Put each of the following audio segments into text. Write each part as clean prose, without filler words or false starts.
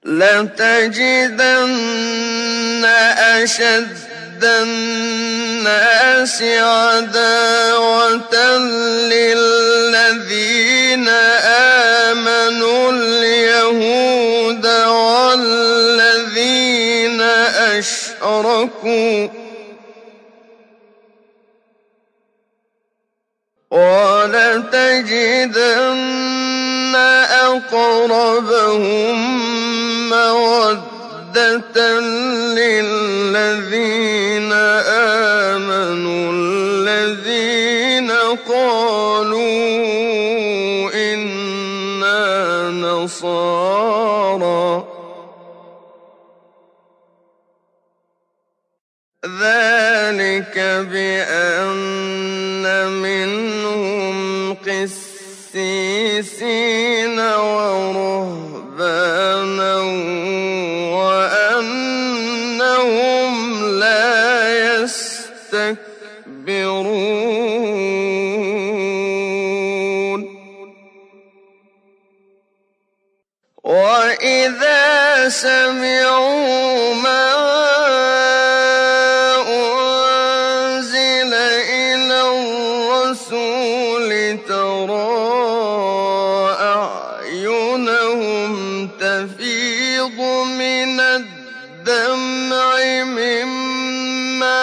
لتجدن أشد الناس عداوة للذين آمنوا اليهود والذين أشركوا ولتجدن أقربهم مودة للذين آمنوا الذين قالوا إنا نصارى ذلك بأن منهم قسيسين ورهبانا وأنهم لا يستكبرون وإذا سمعوا ما أنزل إلى الرسول ترى أعينهم تفيض من الدمع مما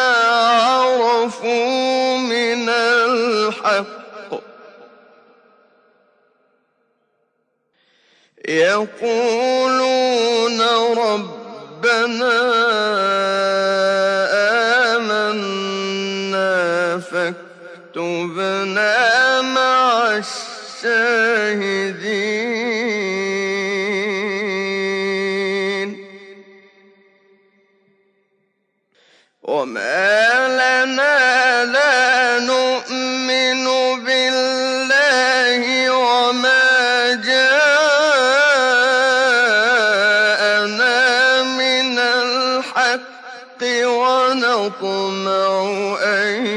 عرفوا من الحق يقولون ربنا آمنا فاكتبنا مع الشاهدين وما لنا لا نؤمن بالله وما جاءنا من الحق ونطمع أن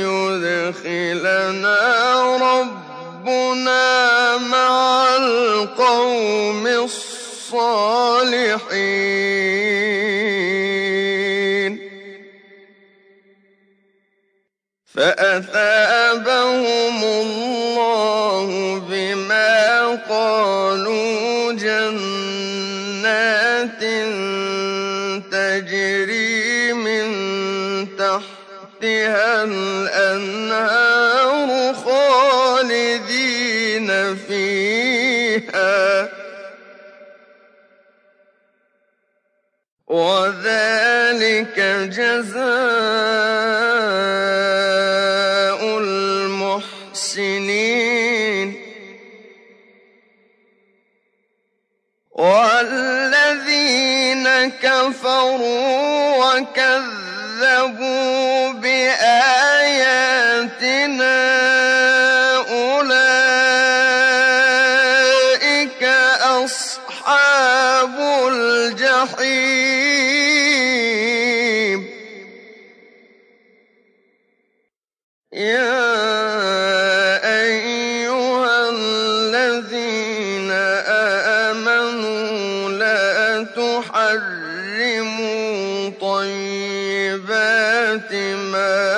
يدخلنا ربنا مع القوم الصالحين فأثابهم الله بما قالوا جنات تجري من تحتها الأنهار خالدين فيها وذلك جزاء المحسنين والذين كفروا وكذبوا بآياتنا أولئك أصحاب الجحيم يا أيها الذين آمنوا لا تحرموا طيبات ما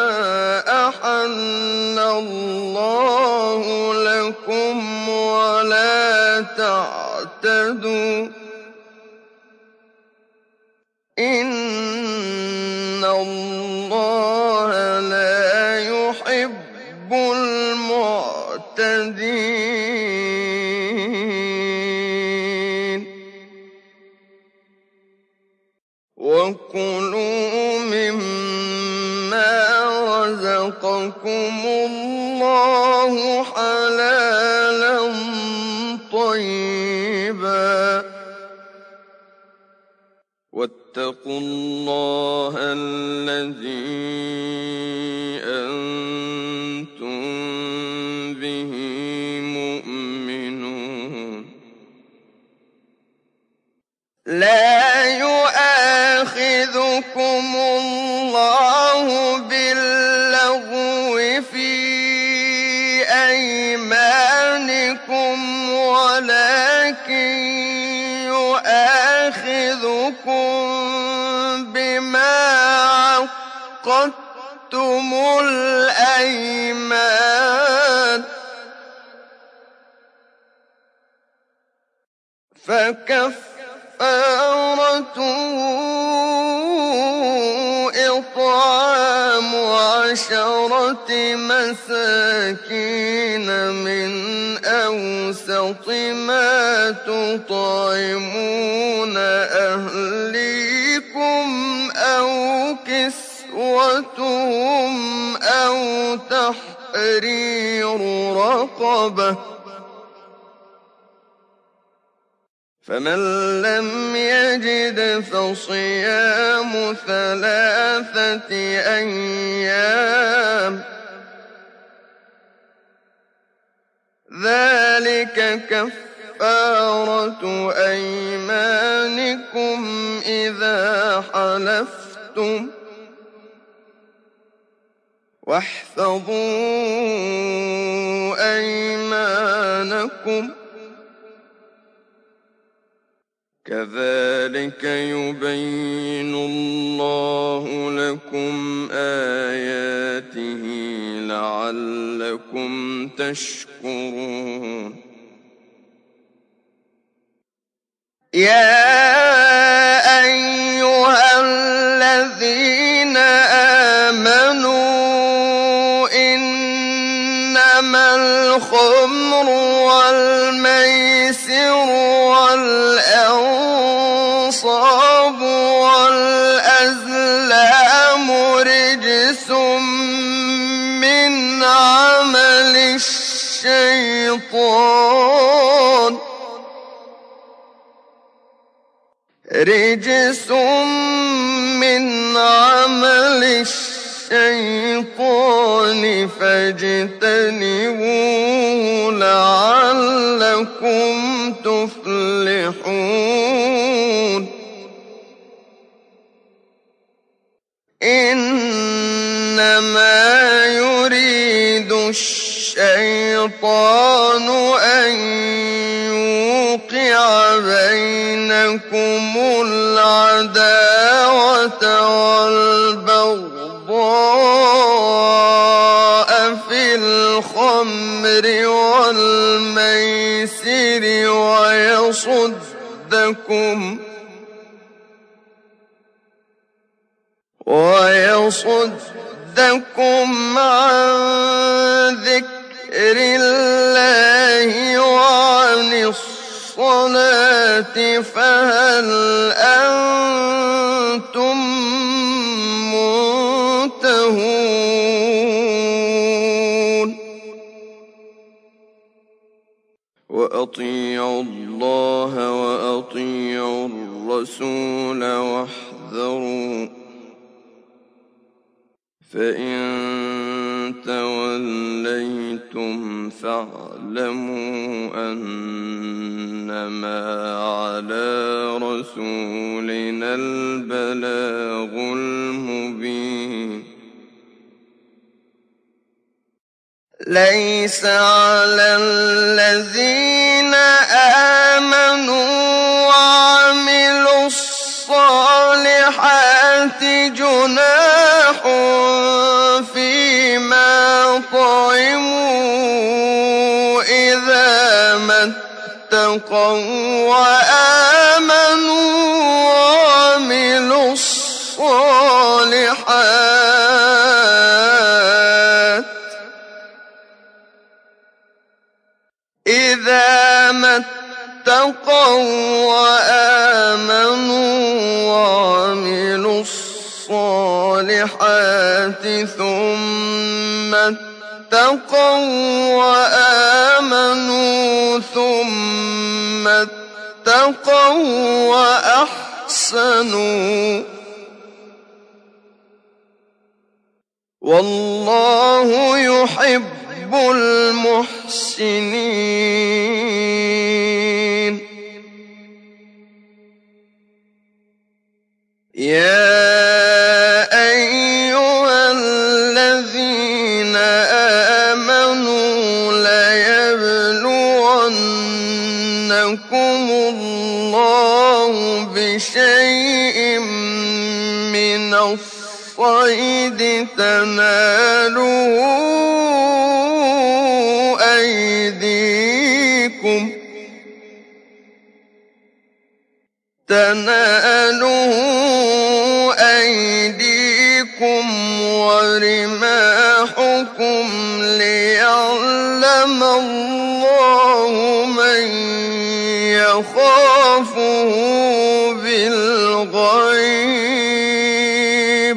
أحل الله لكم ولا تعتدوا إن الله لا يحب المعتدين وكلوا مما رزقكم الله حلالا طيبا واتقوا الله الذي أنتم به مؤمنون لا يؤاخذكم الله باللغو في أيمانكم ولكن يؤاخذكم يؤاخذكم بما عقدتم الأيمان فكفارته إطعام 10 مساكين من أوسط ما تطعمون أهليكم أو كسوتهم أو تحرير رقبة فمن لم يجد فصيام 3 أيام ذلك كفارة أيمانكم إذا حلفتم واحفظوا أيمانكم كذلك يبين الله لكم آياته لعلكم تشكرون يا أيها الذين آمنوا إنما الخمر والميسر والأنصاب والأزلام رجس من عمل الشيطان فاجتنبوه لعلكم تفلحون إنما يريد الشيطان أن يوقع بينكم العداوة والبغضاء في الخمر والميسر ويصدكم عن ذكر الله وعن الصلاة فهل أنتم منتهون وأطيعوا الله وأطيعوا الرسول واحذروا فإن توليتم فاعلموا أنما على رسولنا البلاغ المبين ليس على الذين آمنوا وعملوا الصالحات جناح فيما طعموا إذا ما اتقوا وآمنوا وعملوا الصالحات إذا ما اتقوا وآمنوا وعملوا الصالحات ثم اتقوا وآمنوا ثم اتقوا وأحسنوا والله يحب المحسنين يا أيها الذين آمنوا ليبلونكم الله بشيء من الصيد تناله أيديكم ورماحكم ليعلم الله من يخافه بالغيب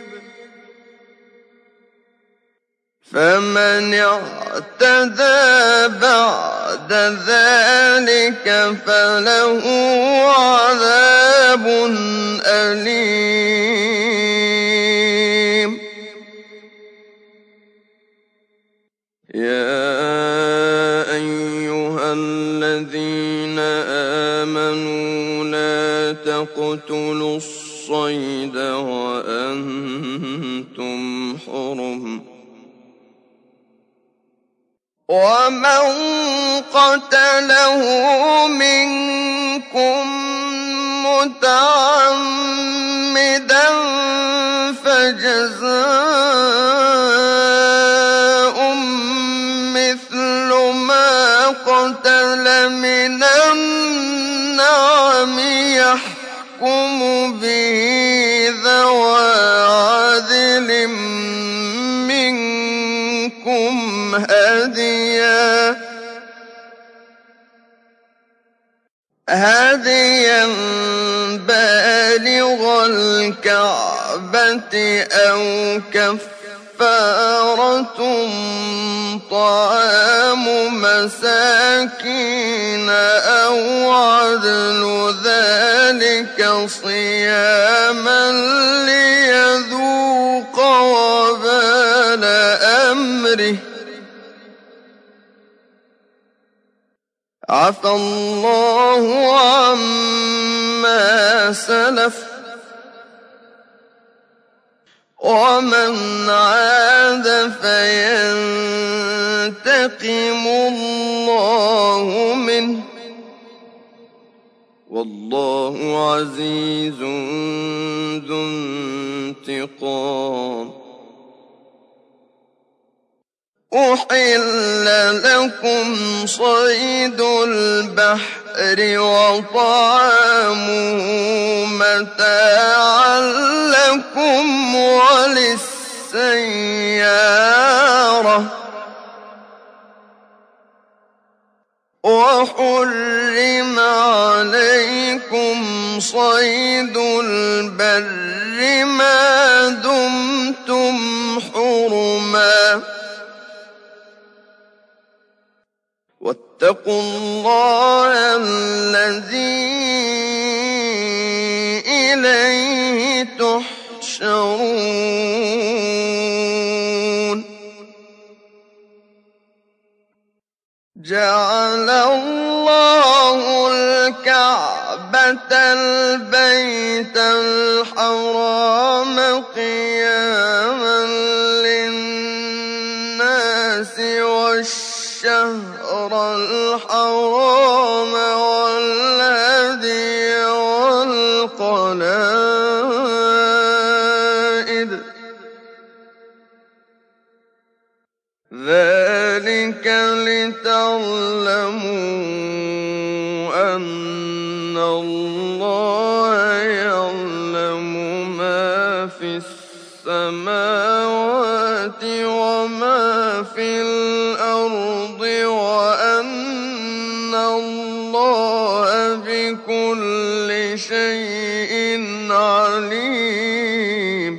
فمن اعتدى بعد ذلك فله عذاب أليم. يا أيها الذين آمنوا لا تقتلوا الصيد وأنتم حرم ومن قتله منكم متعمدا فجزاء مثل ما قتل من النعم يحكم به ذوى عدل منكم هديا بالغ الكعبة أو كفارة طعام مساكين أو عدل ذلك صياما ليذوق وبال أمره عفى الله عما سلف ومن عاد فينتقم الله منه والله عزيز ذو انتقام. أحل لكم صيد البحر وطعامه متاعا لكم وللسيارة وحرم عليكم صيد البر ما دمتم حرما واتقوا الله الذي إليه تحشرون. جعل الله الكعبة البيت الحرام قياما للناس والشهر الحرام والهدي والقلائد ذلك لتعلموا أن الله يعلم ما في السماوات وما في الأرض وأن الله بكل شيء عليم.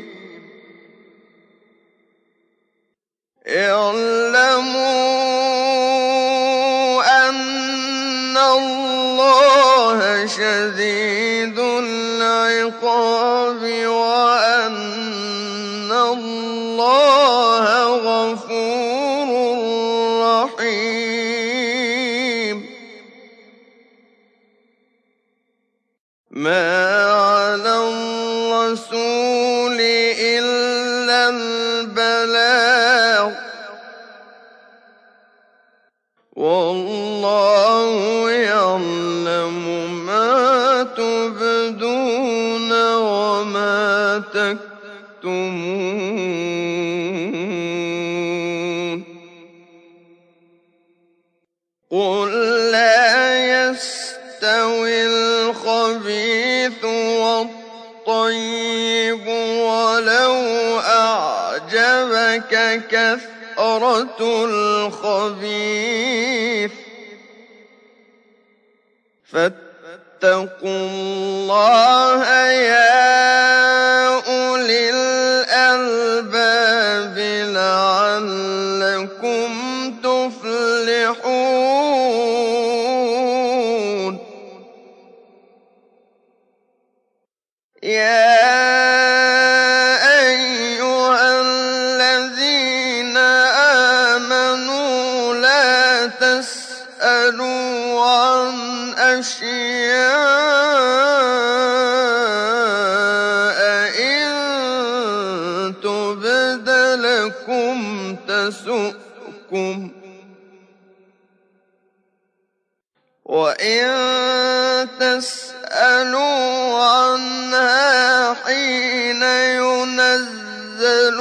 اعلموا أن الله شديد العقاب وأن الله غفور رحيم. ما على الرسول إلا البلاغ والله يعلم ما تبدون وما تكتمون قل لا يستوي الخبيث والطيب ولو أعجبك كثرة الخبيث فاتقوا الله يا أولي الألباب لعلكم تفلحون يا أيها الذين آمنوا لا تسألوا عن أشياء إن تبد لكم تسؤكم وإن تسألوا عنها حين ينزل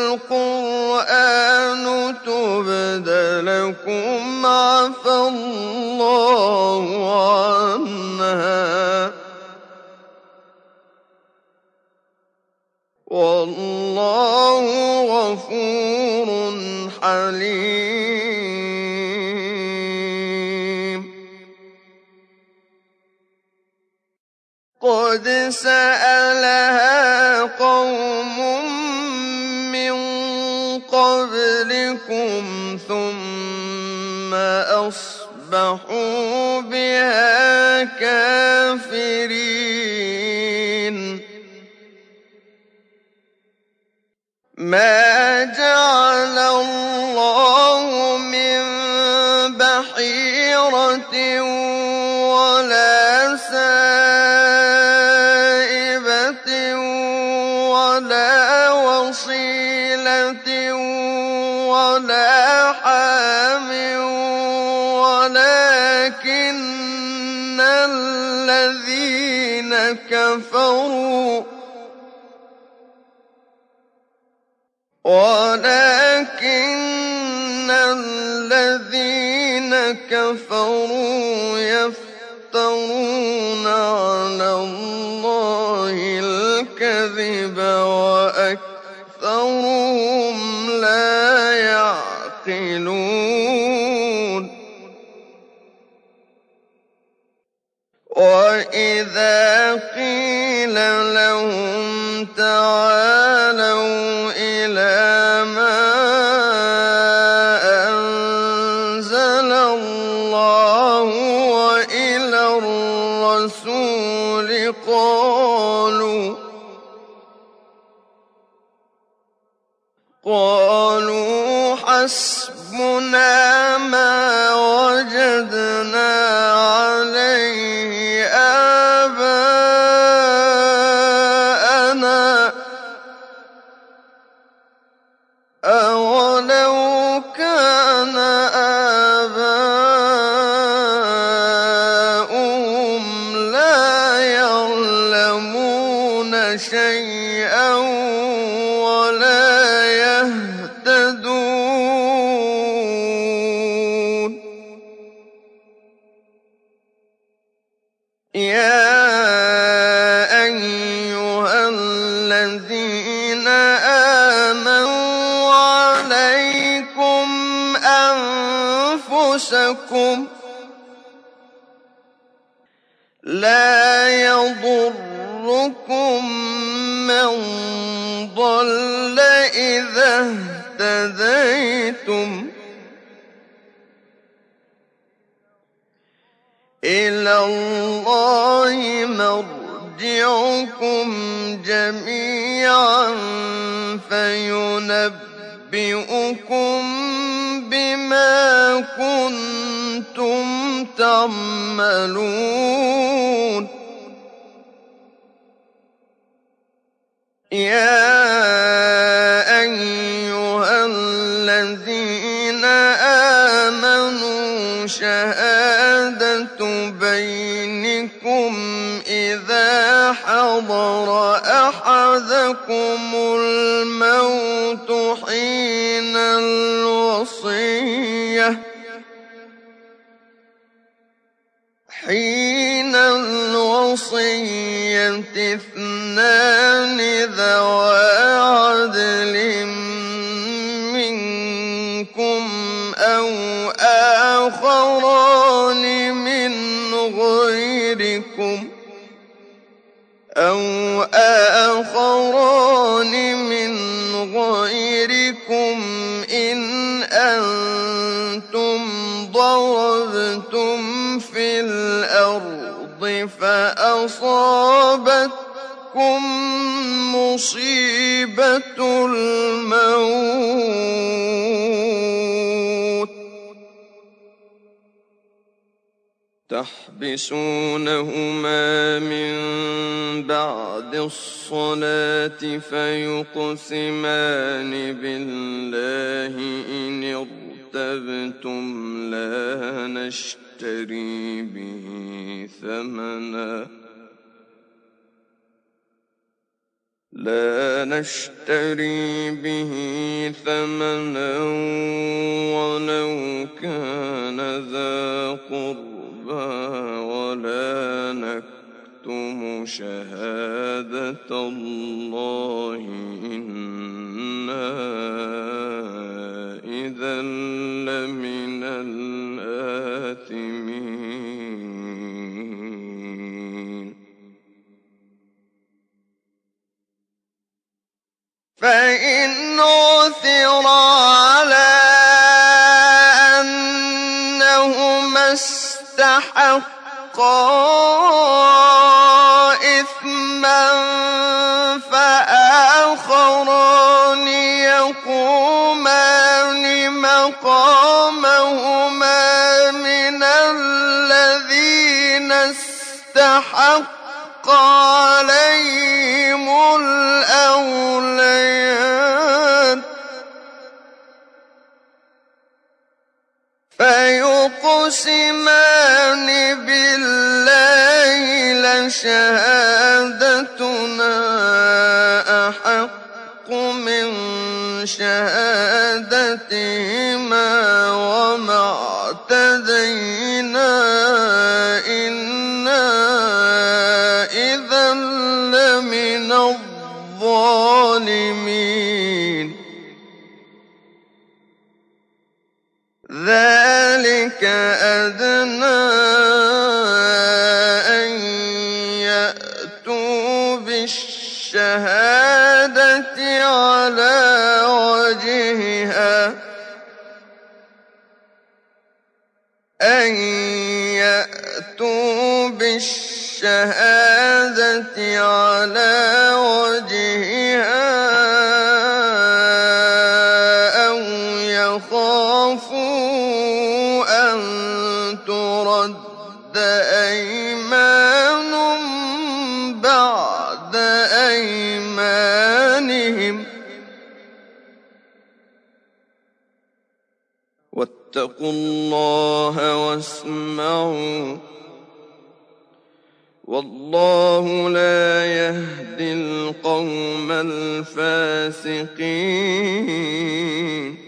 القرآن تبد لكم عفى الله عنها والله غفور حليم قد سألها قوم من قبلكم ثم أصبحوا بها كافرين ما جعل الله من بحيرة ولا سائبة ولا وصيلة ولا حام ولكن الذين كفروا يفترون على الله الكذب وأكثرهم لا يعقلون وإذا قيل لهم تعالوا إلى ما أنزل الله وإلى الرسول قالوا حسبنا ما وجدنا عليه آباءنا أولو كان آباؤهم لا يعلمون شيئا ولا يهتدون يا أيها الذين آمنوا عليكم أنفسكم لا يضركم من ضل إذا اهتديتم إلى الله مرجعكم جميعا فينبئكم بما كنتم تعملون يا أيها الذين آمنوا شهادة بينكم بِكُمْ إِذَا حَضَرَ أَحَدَكُمُ الْمَوْتُ حِينَ الْوَصِيَّةِ اثْنَانِ ذَوَا عَدْلٍ مِّنكُمْ أَوْ آخَرَانِ مِنْ غَيْرِكُمْ إِنْ أَنتُمْ ضَرَبْتُمْ فِي الْأَرْضِ فَأَصَابَتْكُم مُّصِيبَةُ الْمَوْتِ تَحْبِسُونَهُمَا مِن بَعْدِ الصَّلَاةِ فَيُقْسِمَانِ بِاللَّهِ إِنِ ارْتَبْتُمْ لا نشتري به ثمنا ولو كان ذا قربى ولا نكتم شهادة الله إنا إذا لمن الآثمين فإن عثر على أنهما استحقا إثما فآخران يقومان مقامهما من الذين استحق عليهم الأوليان فيقسمان بالله لشهادتنا أحق من شهادتهما وما اعتدينا إنا إذا لمن الظالمين ذلك أدنى أن يأتوا بالشهادة على وجهها أو يخافوا أن ترد أيمان بعد أيمانهم واتقوا الله واسمعوا والله لا يهدي القوم الفاسقين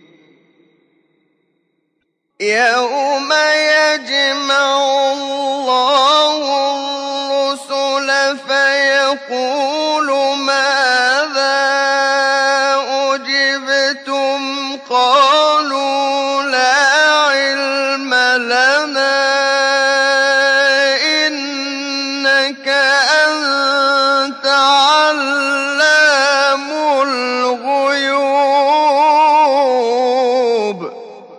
يوم يجمع الله الرسل فيقول ماذا أجبتم قالوا لا علم لنا إنك أنت علام الغيوب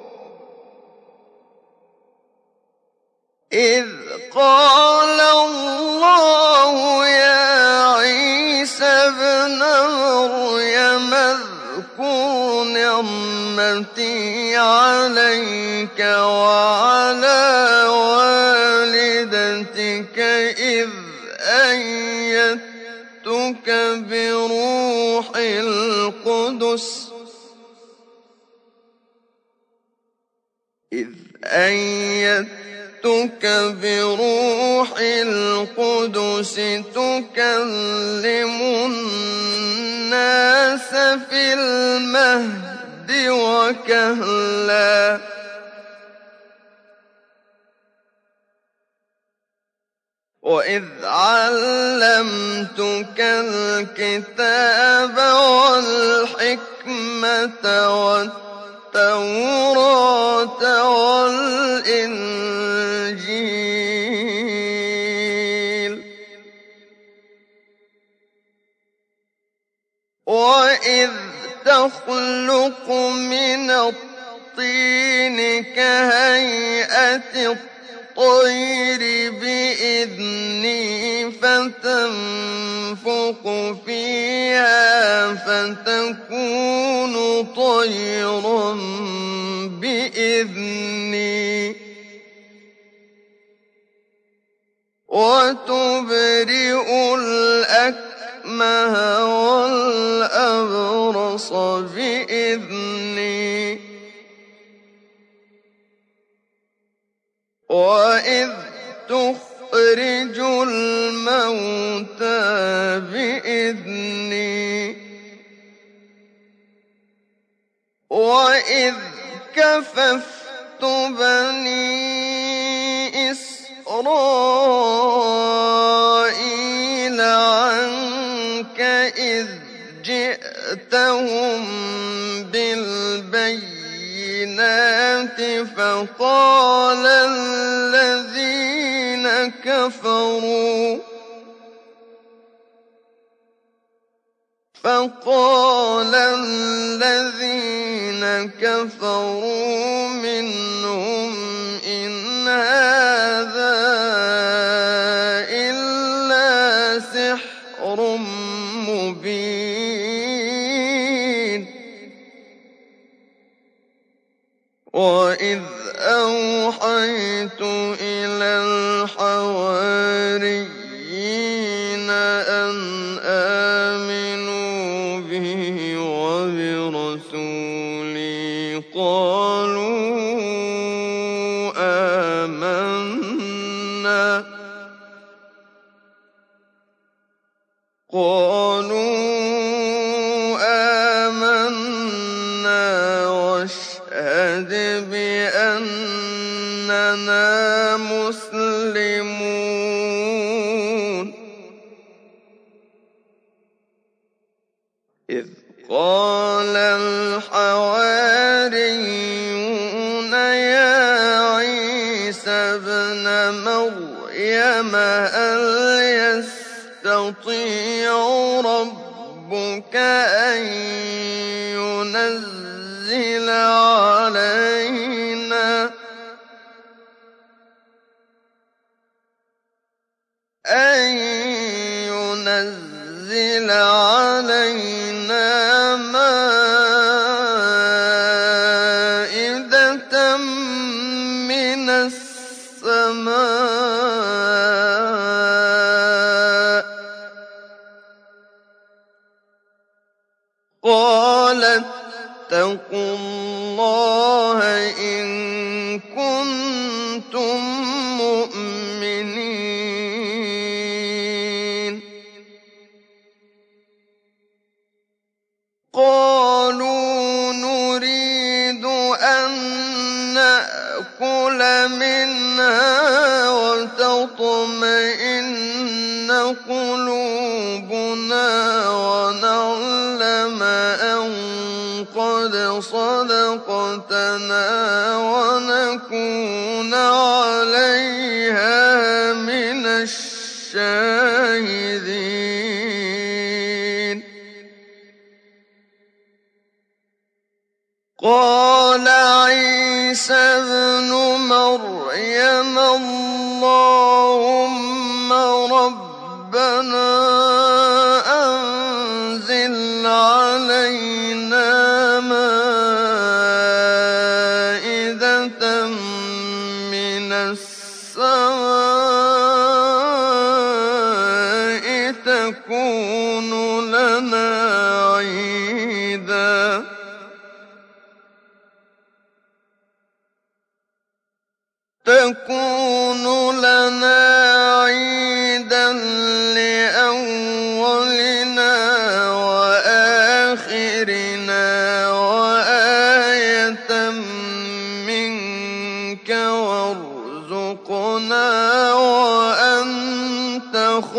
إذ قال الله يا عيسى ابن مريم اذكر نعمتي عليك وعلى والدتك إذ أيدتك بروح القدس بروح القدس تكلم الناس في المهد وكهلا وإذ علمتك الكتاب والحكمة والتوراة والإنجيل وإذ تخلق من الطين كهيئة الطير بإذني فتنفخ فيها فتكون طيرا بإذني وتبرئ الأكمه والأبرص بإذني وإذ تخرج الموتى بإذني وإذ كففت بني إسرائيل عنك إذ جئتهم بالبينات فقال الذين كفروا منهم إن هذا إلا سحر مبين وإذ أوحيت إلى الحواريين أن آمنوا به وبرسولي قالوا آمنا واشهد بأننا مسلمون إذ قال الحواريون يا عيسى ابن مريم هل يستطيع ربك أن ينزل علينا مائدة من السماء قال اتقوا الله إن كنتم مؤمنين قالوا نريد أن نأكل منها وتطمئن قلوبنا ونعلم أن قد صدقتنا ونكون عليها من الشاهدين قال عيسى ابن مريم اللهم ربنا أنزل علينا مائدة من السماء تكون لنا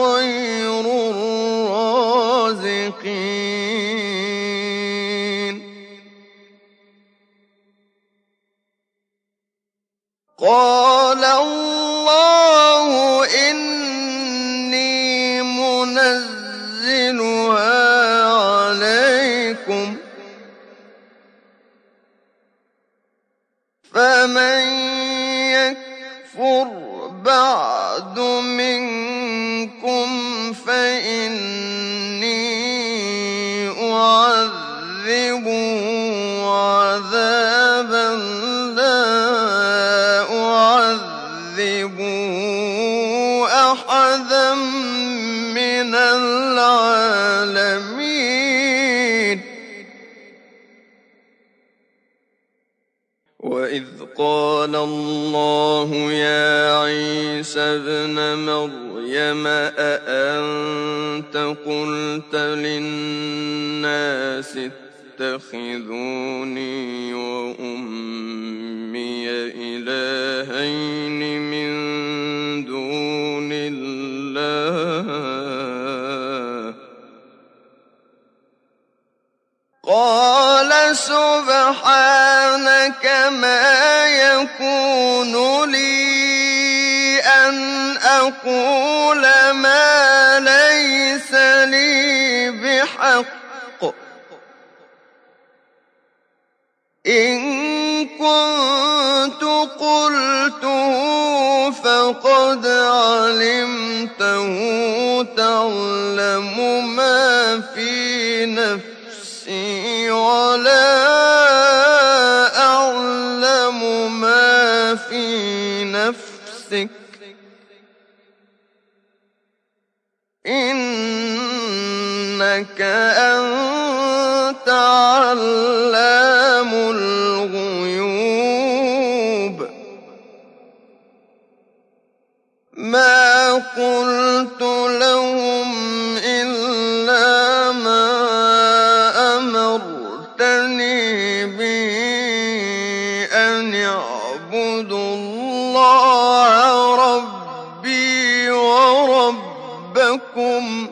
خير الرازقين قال الله إني منزلها عليكم فمن يكفر بعد منكم فإني أعذبه عذابا لا أعذبه أحدا من العالمين وإذ قال الله يا عيسى ابن مريم أأنت قلت للناس اتخذوني وأمي إلهين من دون الله قال سبحانك ما يكون لي أن أقول ما ليس لي بحق إن كنت قلته فقد علمته تعلم ما في نفسي ولا أعلم ما في نفسك إنك أنت علام الغيوب ما قلت لهم إلا ما أمرتني به أن اعبدوا الله ربي وربكم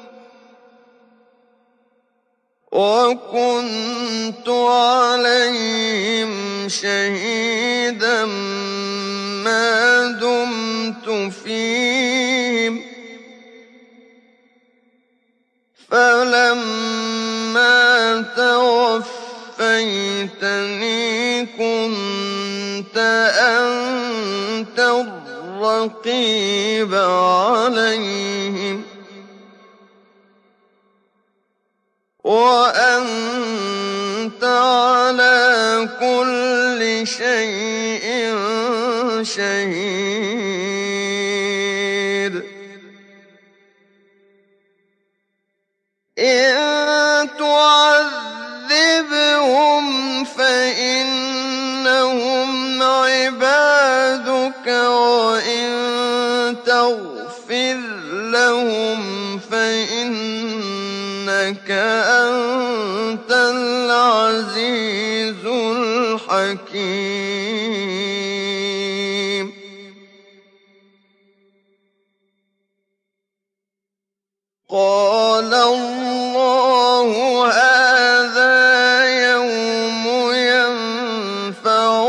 وكنت عليهم شهيدا ما دمت فيهم فلما توفيتني كنت أنت الرقيب عليهم وأنت على كل شيء شهيد إن تعذبهم فإنهم عبادك وإن تغفر لهم فإنك أنت العزيز الحكيم قال الله هذا يوم ينفع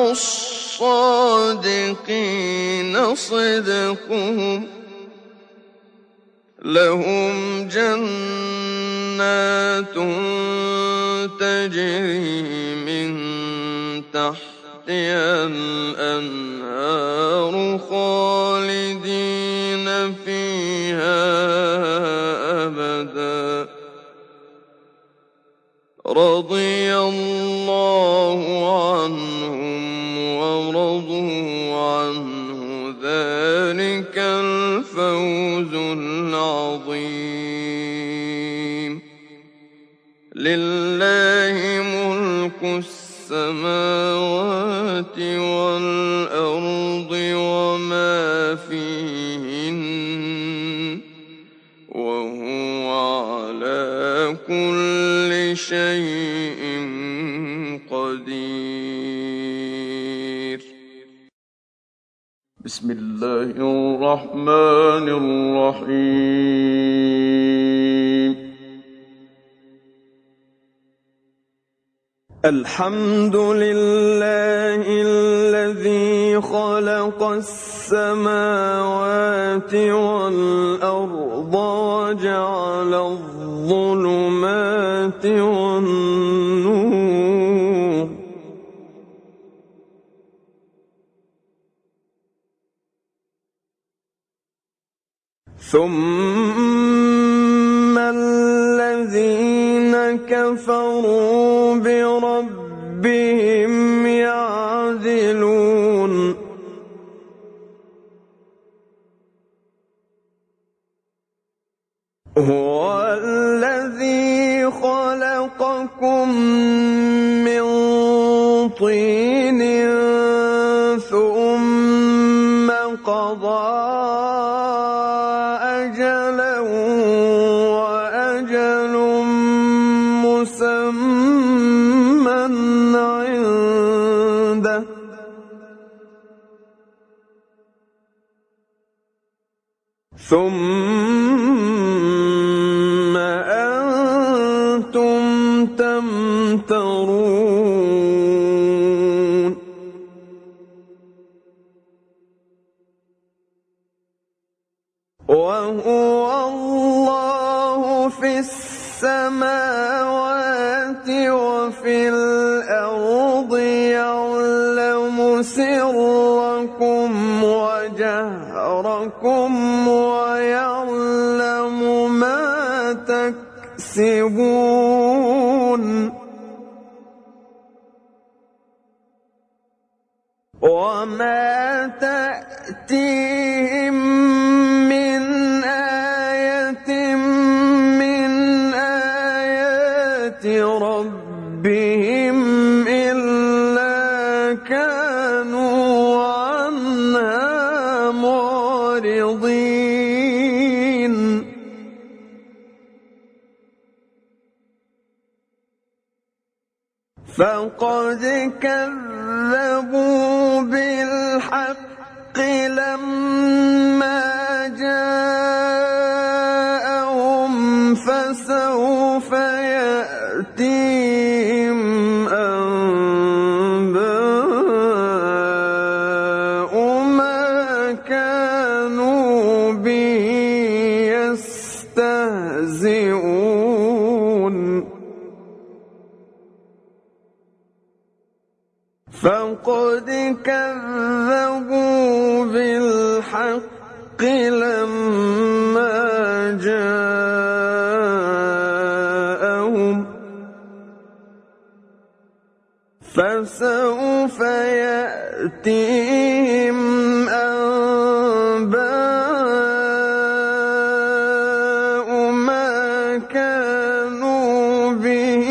الصادقين صدقهم لهم جنات تجري من تحتها الأنهار خالدين فيها أبدا رضي الله عنهم ورضوا عنه ذلك الفوز العظيم لله ملك السماوات والأرض وما فيهن وهو على كل شيء قدير بسم الله الرحمن الرحيم. الحمد لله الذي خلق السماوات والأرض وجعل الظلمات والنور، ثم الذين كفروا بربهم يعدلون. هو الذي خلقكم من طين ثم قضى أجلا وأجل مسمى عنده، ثم أنتم تمترون. وهو الله في السماوات وفي الأرض، يعلم سركم وجهركم ويعلم ما تكسبون. وما تأتيهم من آية من آيات ربهم إلا كانوا عنها معرضين. فقد كذبوا بالحق لما جاءهم، فسوف يأتيهم أنباء ما كانوا به يستهزئون. فقد كذبوا بالحق لما جاءهم، فسوف يأتيهم أنباء ما كانوا به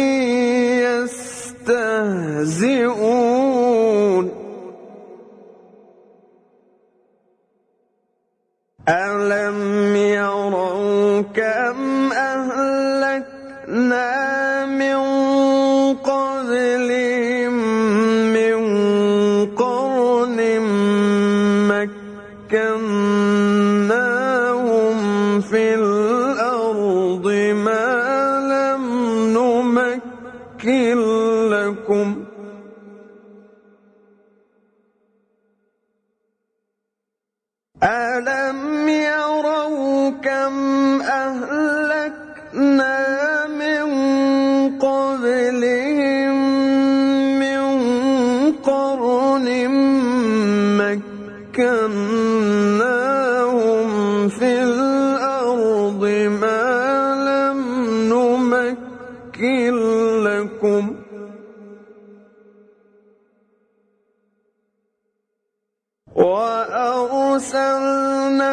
يستهزئون. ألم يروا كم أهلكنا من قبلهم من قرن مكناهم في الأرض ما لم نمكن لكم، ألم يروا كم أهلكنا من قبلهم من قرن مكناهم في الأرض ما لم نمكن لكم، وأرسلنا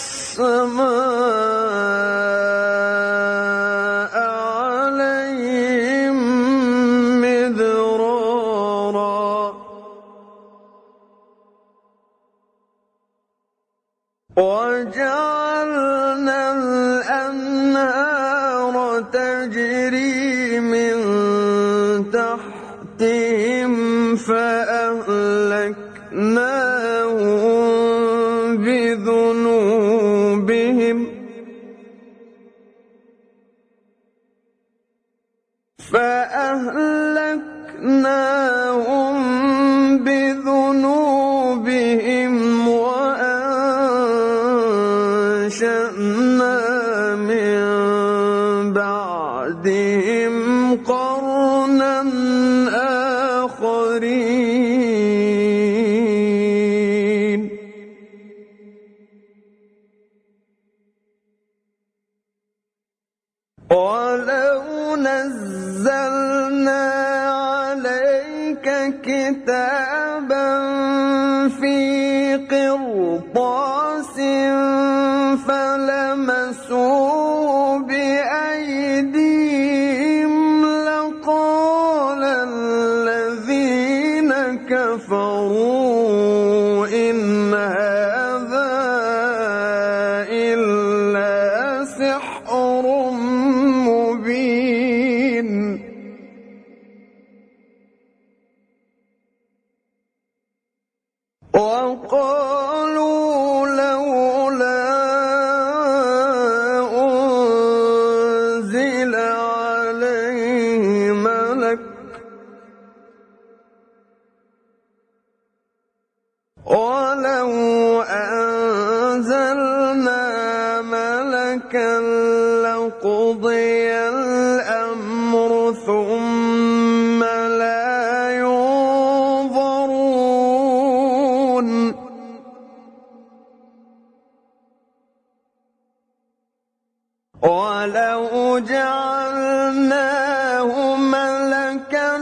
السماء عليهم مدرارا، وجعلنا الأنهار تجري من تحتهم فأهلكناهم فأهلكناهم بذنوبهم وأنشأنا من بعدهم قرنا آخرين ولو نزلنا عليك كتابا في قرطاس فلمسوه بأيديهم لقال الذين كفروا إن هذا إلا سحر مبين وقالوا لولا أنزل عليه ملك ولو أنزلنا ملكا لقضي الأمر ثم لا ينظرون ولو جعلناه ملكا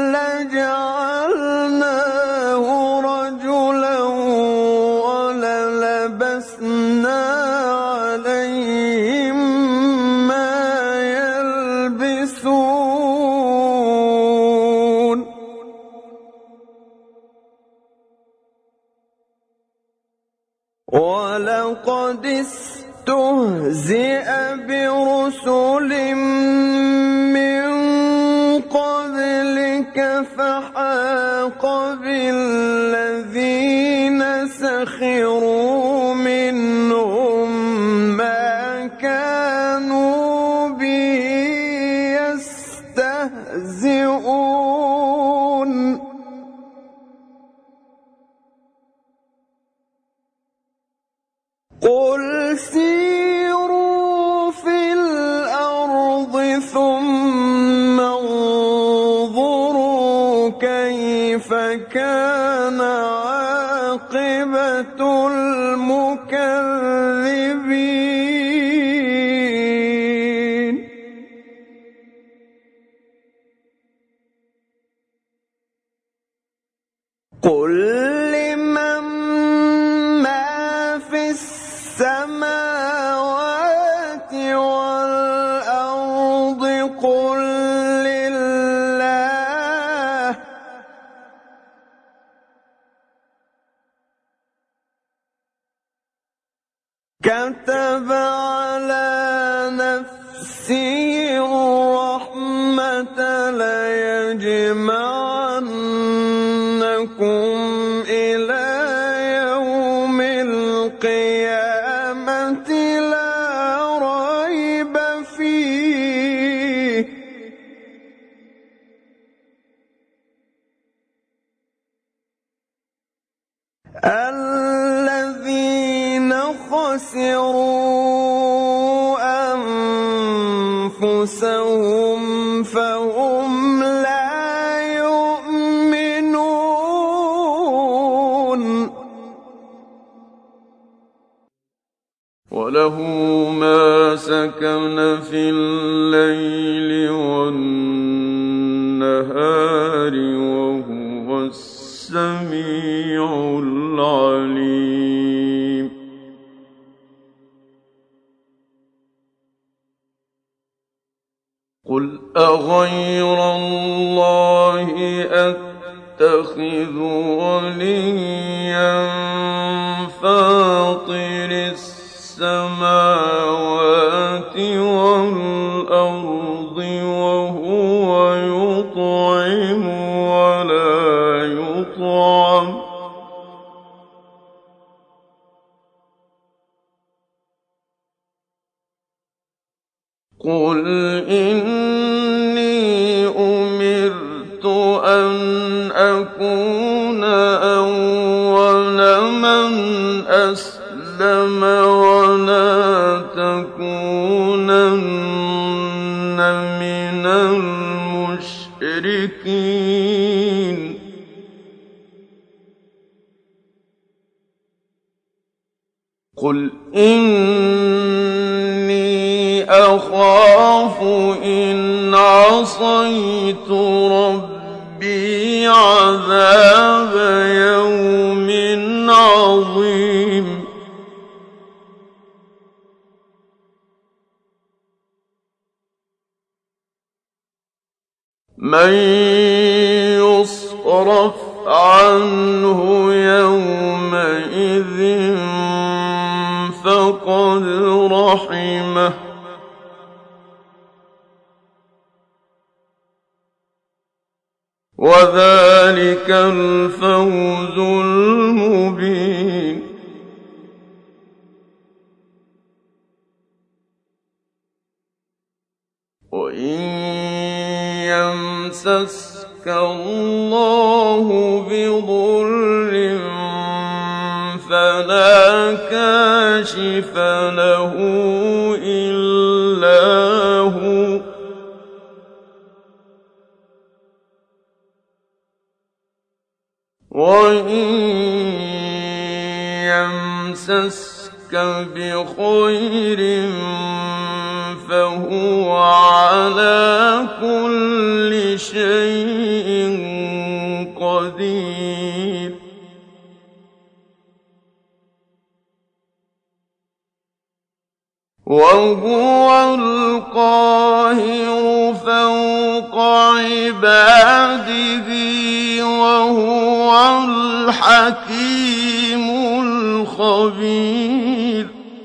لجعلناه رجلا وللبسنا عليهم ما يلبسون ولقد استهزئ برسل من قبلك فحاق بالذين سخروا منهم ما كانوا به يستهزئون قل سيروا في الأرض ثم انظروا كيف كان عاقبة المكذبين قل لمن ما في السماوات والأرض قل لله كتب على نفسه الرحمة ليجمعنكم إلى يوم القيامة لا ريب فيه الذين خسروا أنفسهم فهم لا يؤمنون وله ما سكن في الليل والنهار وهو السميع العليم قل أغير الله أتخذ وليا فاطر السماوات والأرض وهو يطعم ولا يطعم قل إني تكون أول من أسلم ولا تكونن من المشركين قل إني أخاف إن عصيت ربي عذاب يوم عظيم من يصرف عنه يومئذ فقد رحمه وذلك الفوز المبين وإن يمسسك الله بضر فلا كاشف له إلا هو وإن يمسسك بخير فهو على كل شيء قدير وهو القاهر فوق عباده وهو الحكيم الخبير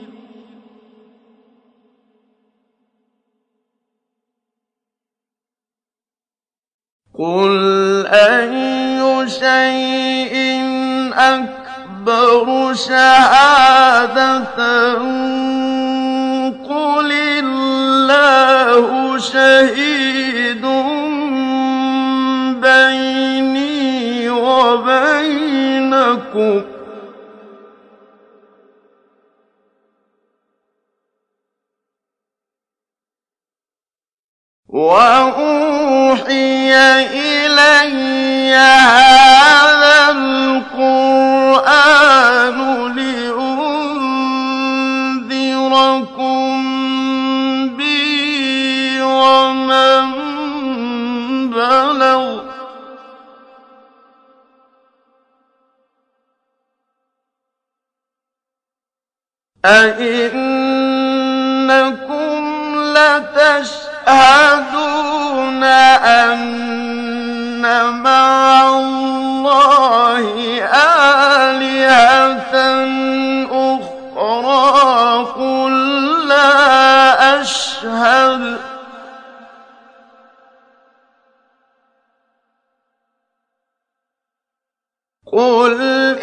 قل أي شيء أكبر شهادةً قل الله شهيد بيني وبينكم وأوحي إلي هذا القرآن لأنذركم به ومن بلغ أئنكم لتشهدون أن مع الله آلهة أخرى قل لا أشهد قل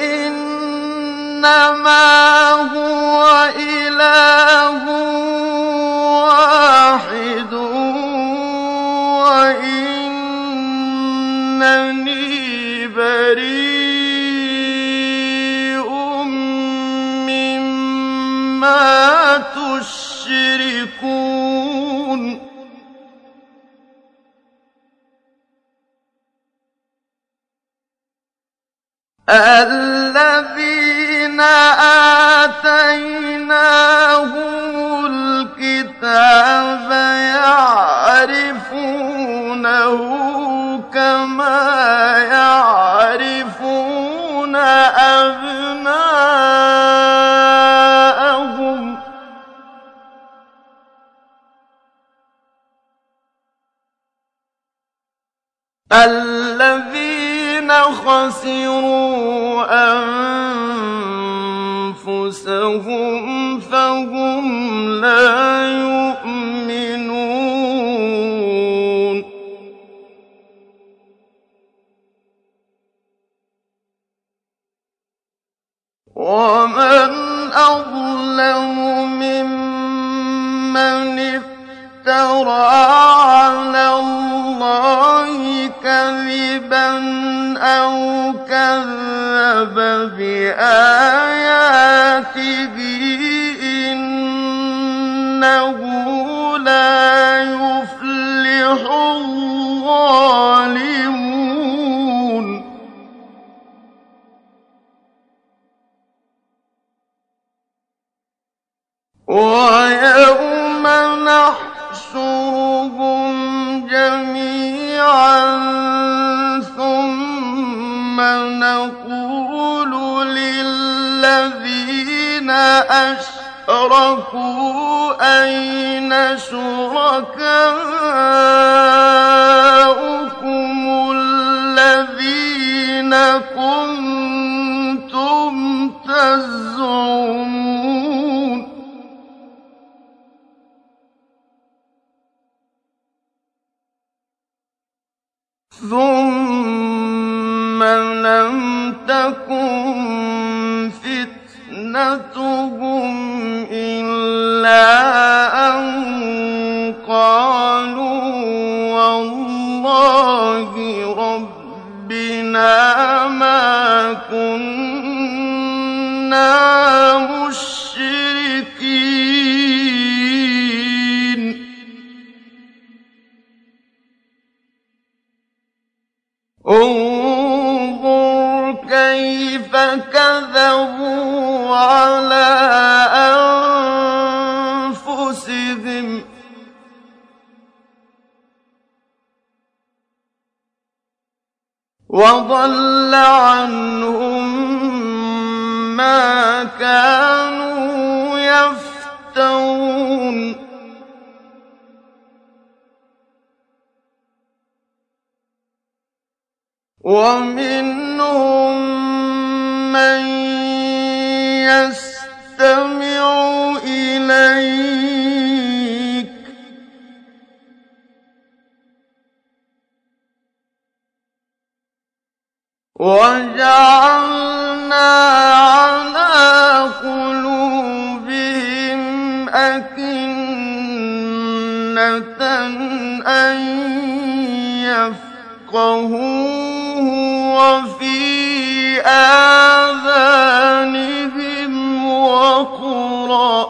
إنما هو إله واحد وإنني بريء مما تشركون الذين آتيناهم الكتاب يعرفونه كما يعرفون أبناءهم الذين خسروا أنفسهم فهم لا يؤمنون ومن أظلم ممن افترى على الله كذبا أو أَوْ كَذَّبَ بِآيَاتِهِ إِنَّهُ لَا يُفْلِحُ الظَّالِمُونَ وَيَوْمَ نَحْشُرُهُمْ جَمِيعًا ثُمَّ نَقُولُ لِلَّذِينَ أَشْرَكُوا أَيْنَ شُرَكَاؤُكُمُ الَّذِينَ كُنتُمْ تَزْعُمُونَ ثُمَّ لَمْ تَكُنْ فِتْنَتُهُمْ إِلَّا أَن قَالُوا وَاللَّهِ رَبِّنَا مَا كُنَّا مُشْرِكِينَ انظُرْ كَيْفَ كَذَبُوا عَلَىٰ أَنفُسِهِمْ ۖ وَضَلَّ عَنْهُم مَّا كَانُوا يَفْتَرُونَ وَمِنْهُم مَّن يَسْتَمِعُ إِلَيْكَ ۖ وَجَعَلْنَا عَلَىٰ قُلُوبِهِمْ أَكِنَّةً أَن يَفْقَهُوهُ وَفِي آذَانِهِمْ وَقْرًا ۚ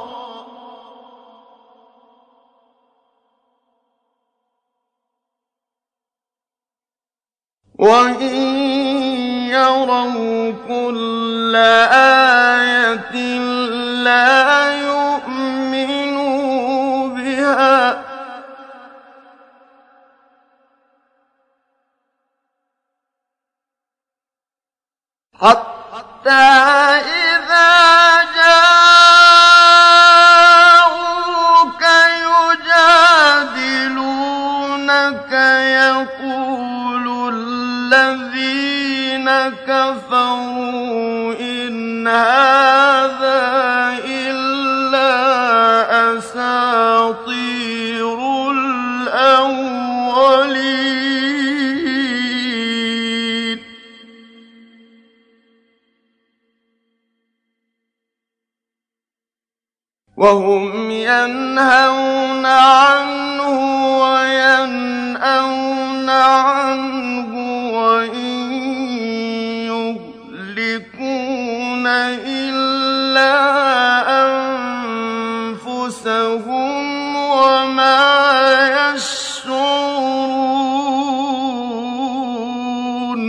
وَإِن يَرَوْا كُلَّ آيَةٍ لَّا يُؤْمِنُوا بِهَا ۚ حَتَّىٰ إِذَا جَاءُوكَ يُجَادِلُونَكَ يَقُولُ الَّذِينَ كَفَرُوا إِنْ هَٰذَا إِلَّا أَسَاطِيرُ الْأَوَّلِينَ وَهُمْ يَنْهَوْنَ عَنْهُ وَيَنْأَوْنَ عَنْهُ وَإِن يُهْلِكُونَ إِلَّا أَنفُسَهُمْ وَمَا يَشْعُرُونَ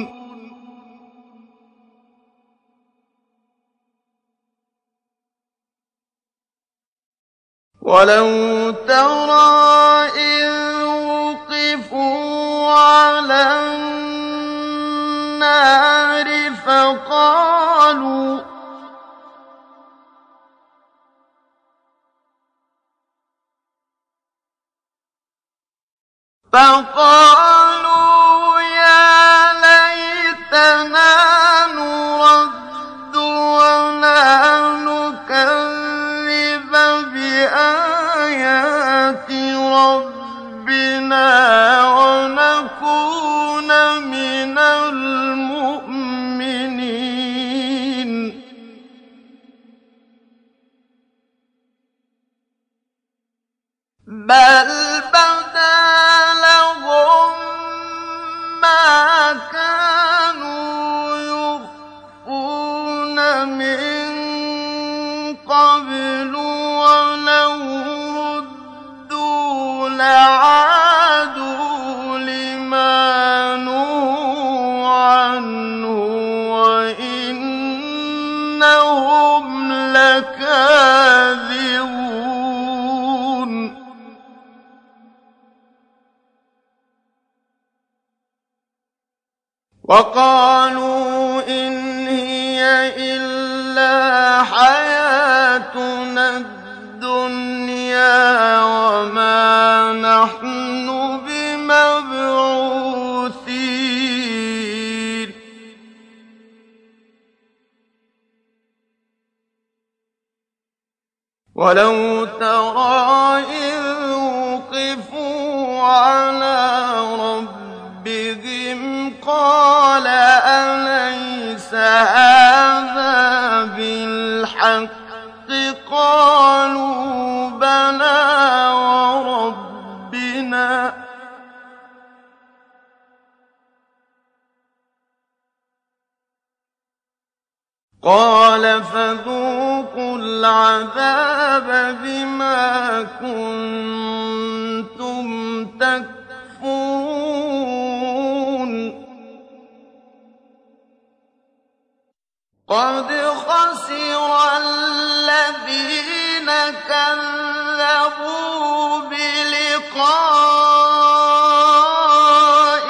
وَلَوْ تَرَىٰ إِذْ وُقِفُوا عَلَى النَّارِ فَقَالُوا يَا لَيْتَنَا نُرَدُّ وَلَا نُكَذِّبَ بِآيَاتِ رَبِّنَا وَنَكُونَ مِنَ الْمُؤْمِنِينَ بَلْ بَدَا لَهُم مَّا كَانُوا لعادوا لما نهوا عنه وإنهم لكاذبون وقالوا إن هي إلا حياتنا الدنيا وما نحن بمبعوثين ولو ترى إذ وقفوا على ربهم قال أليس هذا بالحق قالوا بلى وربنا قال فذوقوا العذاب بما كنتم تكفرون قد خسر الذين كذبوا بلقاء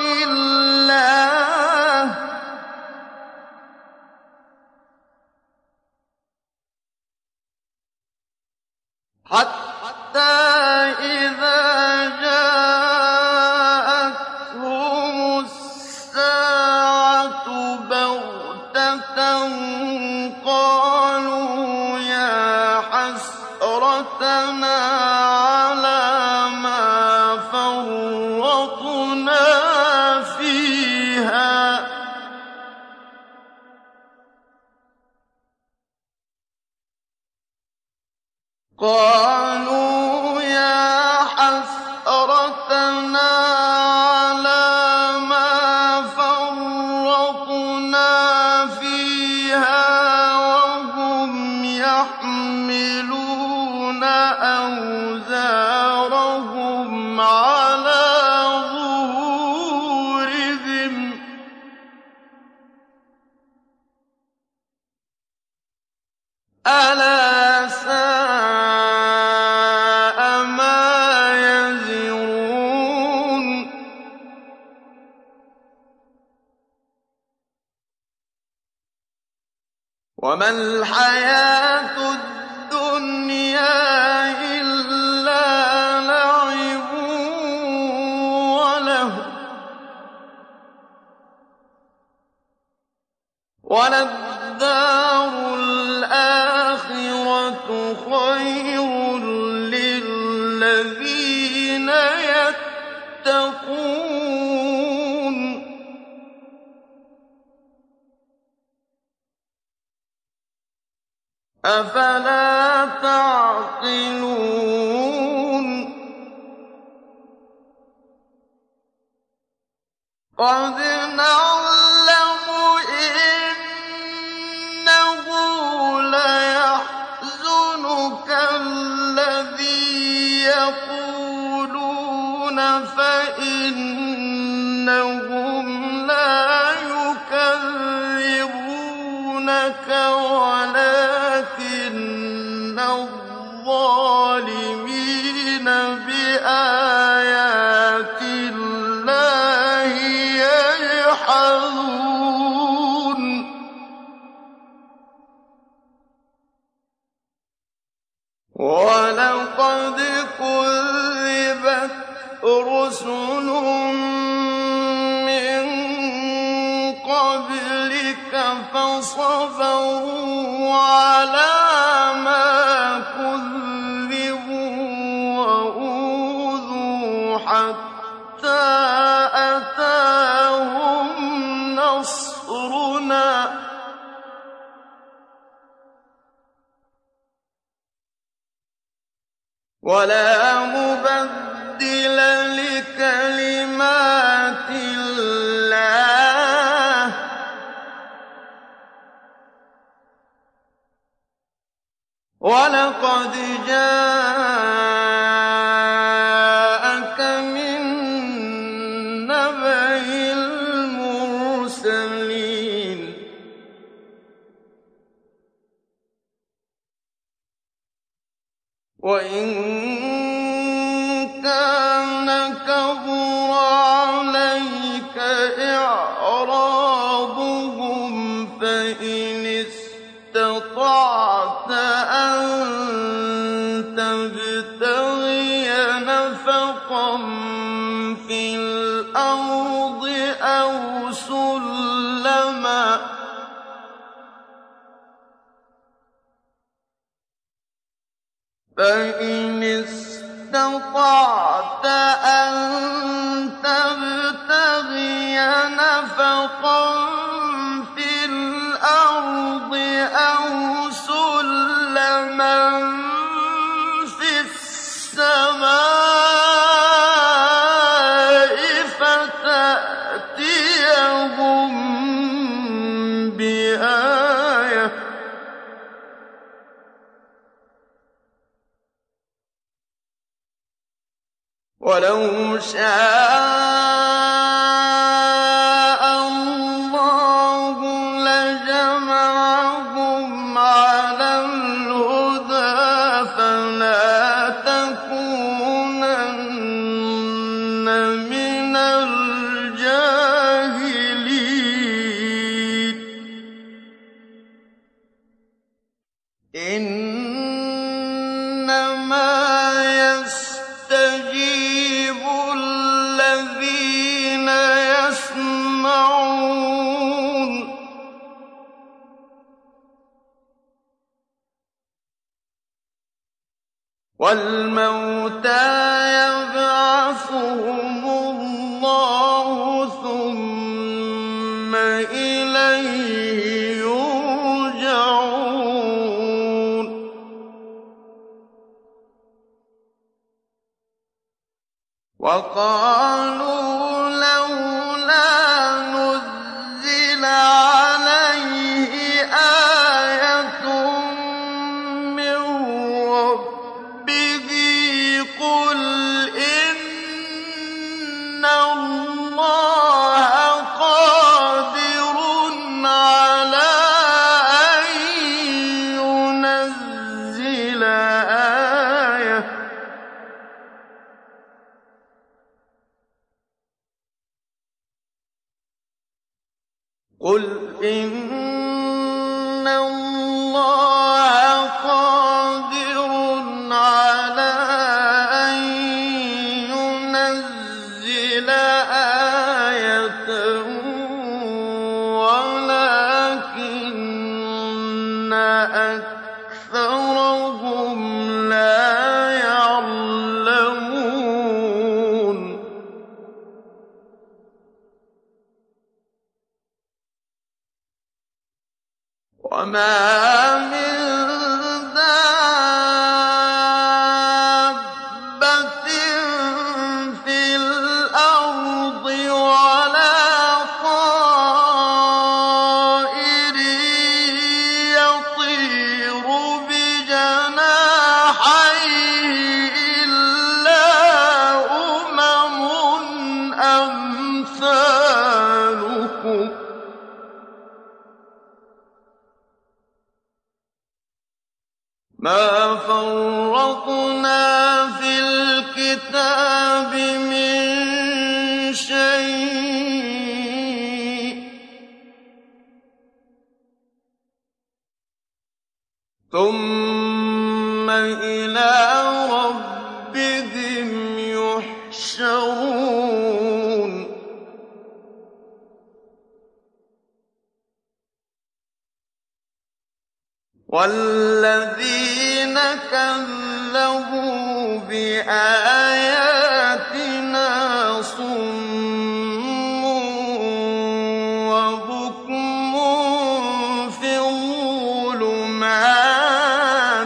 الله حتى إذا جاءتهم الساعة بغتة قالوا يا حسرتنا على ما فرطنا فيها قالوا يا حسرتنا على ما فرطنا فيها وهم يحملون أوزارهم على ظهورهم ألا ساء ما يزرون وما الحياة الدنيا إلا لعب وللدار الآخرة خير للذين يتقون أفلا تعقلون قد نعلم إنه ليحزنك الذي يقولون فإنهم لا يكذبونك ولكن الظالمين بآيات الله يجحدون ولقد كذبت رسل من قبلك فصبروا على ما كذبوا وأوذوا حتى أتاهم نصرنا ولا مبدل لكلمات الله ولقد جاءك وإن كان كبر عليك إعراضهم فإن استطعت أن تبتغي نفقا في الأرض أو سلما في السماء فتأتيهم بآية ولو شاء الله لجمعهم على الهدى فلا تكونن من الجاهلين إنما يستجيب الذين يسمعون والموتى يبعثهم الله ثم إليه يرجعون وقالوا لولا نزل عليه آية من ربه قل إن الله قادر على أن ينزل آية قل إن الله قادر على أن ينزل آية ولكن أكثرهم لا يعلمون وما من دابة في الأرض ولا طائر يطير بجناحيه إلا أمثالكم ما فرطنا في الكتاب من شيء ثم إلى ربهم يحشرون والذين كذبوا بآياتنا صم وبكم في الظلمات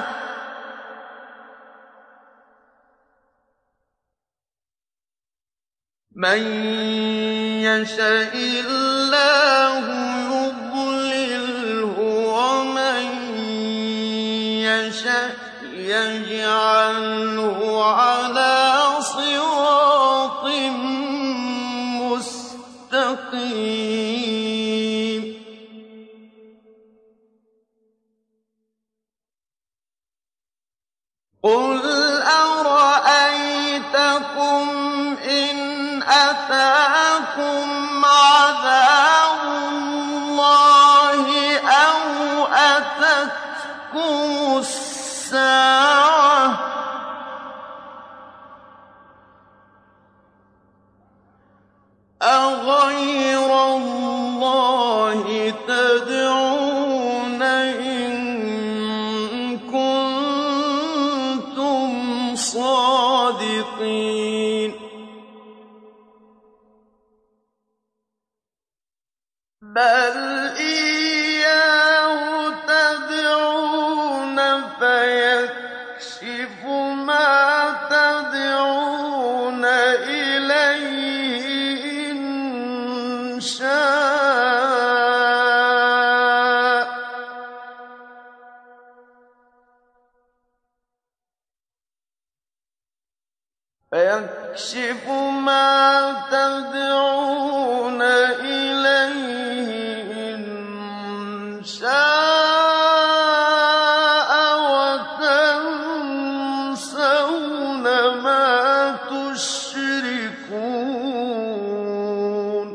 من يشاء الله يضلله ومن يشاء يجعله على صراط مستقيم قل أَتَاكُمْ عَذَابُ اللَّهِ أَوْ أَتَتْكُمُ السَّاعَةُ أَغَيْرَ اللَّهِ تَدْعُونَ إِن كُنتُمْ صَادِقِينَ بَلْ إِيَّاهُ تَدْعُونَ فَيَكْشِفُ مَا تَدْعُونَ إِلَيْهِ إِن شَاءَ وَتَنسَوْنَ مَا تُشْرِكُونَ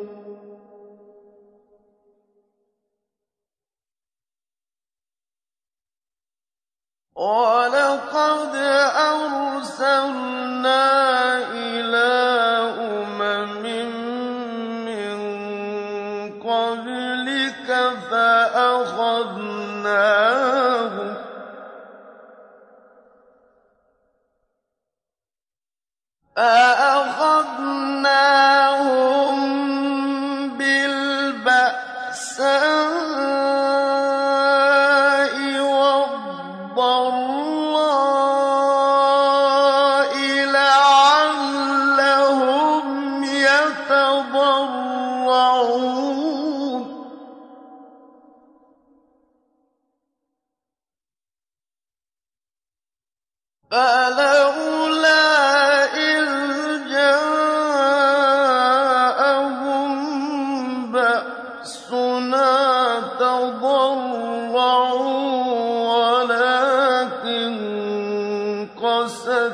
وَلَقَدْ أَرْسَلْنَا إِلَىٰ أُمَمٍ مِّن قَبْلِكَ فَأَخَذْنَاهُم بِالْبَأْسَاءِ وَالضَّرَّاءِ لَعَلَّهُمْ يَتَضَرَّعُونَ فَلَوْلَا إِذْ جَاءَهُم بَأْسُنَا تَضَرَّعُوا وَلَكِن قَسَتْ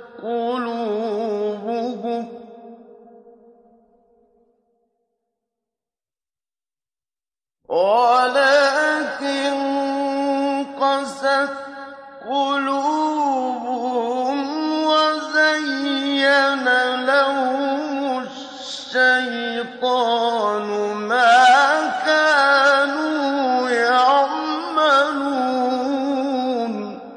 قُلُوبُهُمْ وَزَيَّنَ لَهُمُ الشَّيْطَانُ مَا كَانُوا يَعْمَلُونَ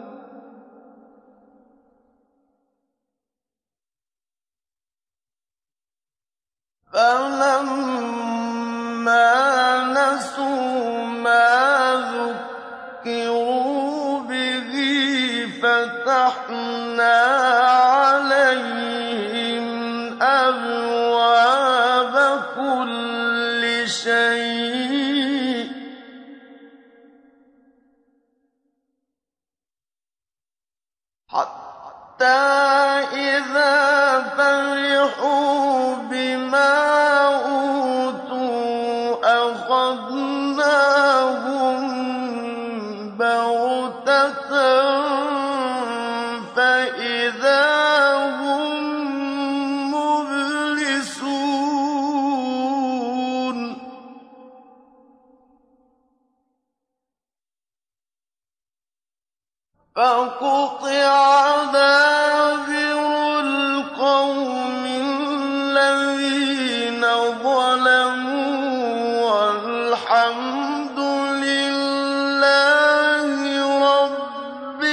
فَلَمَّا نَسُوا مَا ذُكِّرُوا بِهِ فَتَحْنَا عَلَيْهِمْ أَبْوَابَ كُلِّ شَيْءٍ حَتَّىٰ إِذَا فَرِحُوا بِمَا أُوتُوا أَخَذْنَاهُم بَغْتَةً فَإِذَا هُم مُّبْلِسُونَ فَقُطِعَ دَابِرُ الْقَوْمِ الَّذِينَ ظَلَمُوا وَالْحَمْدُ لِلَّهِ رَبِّ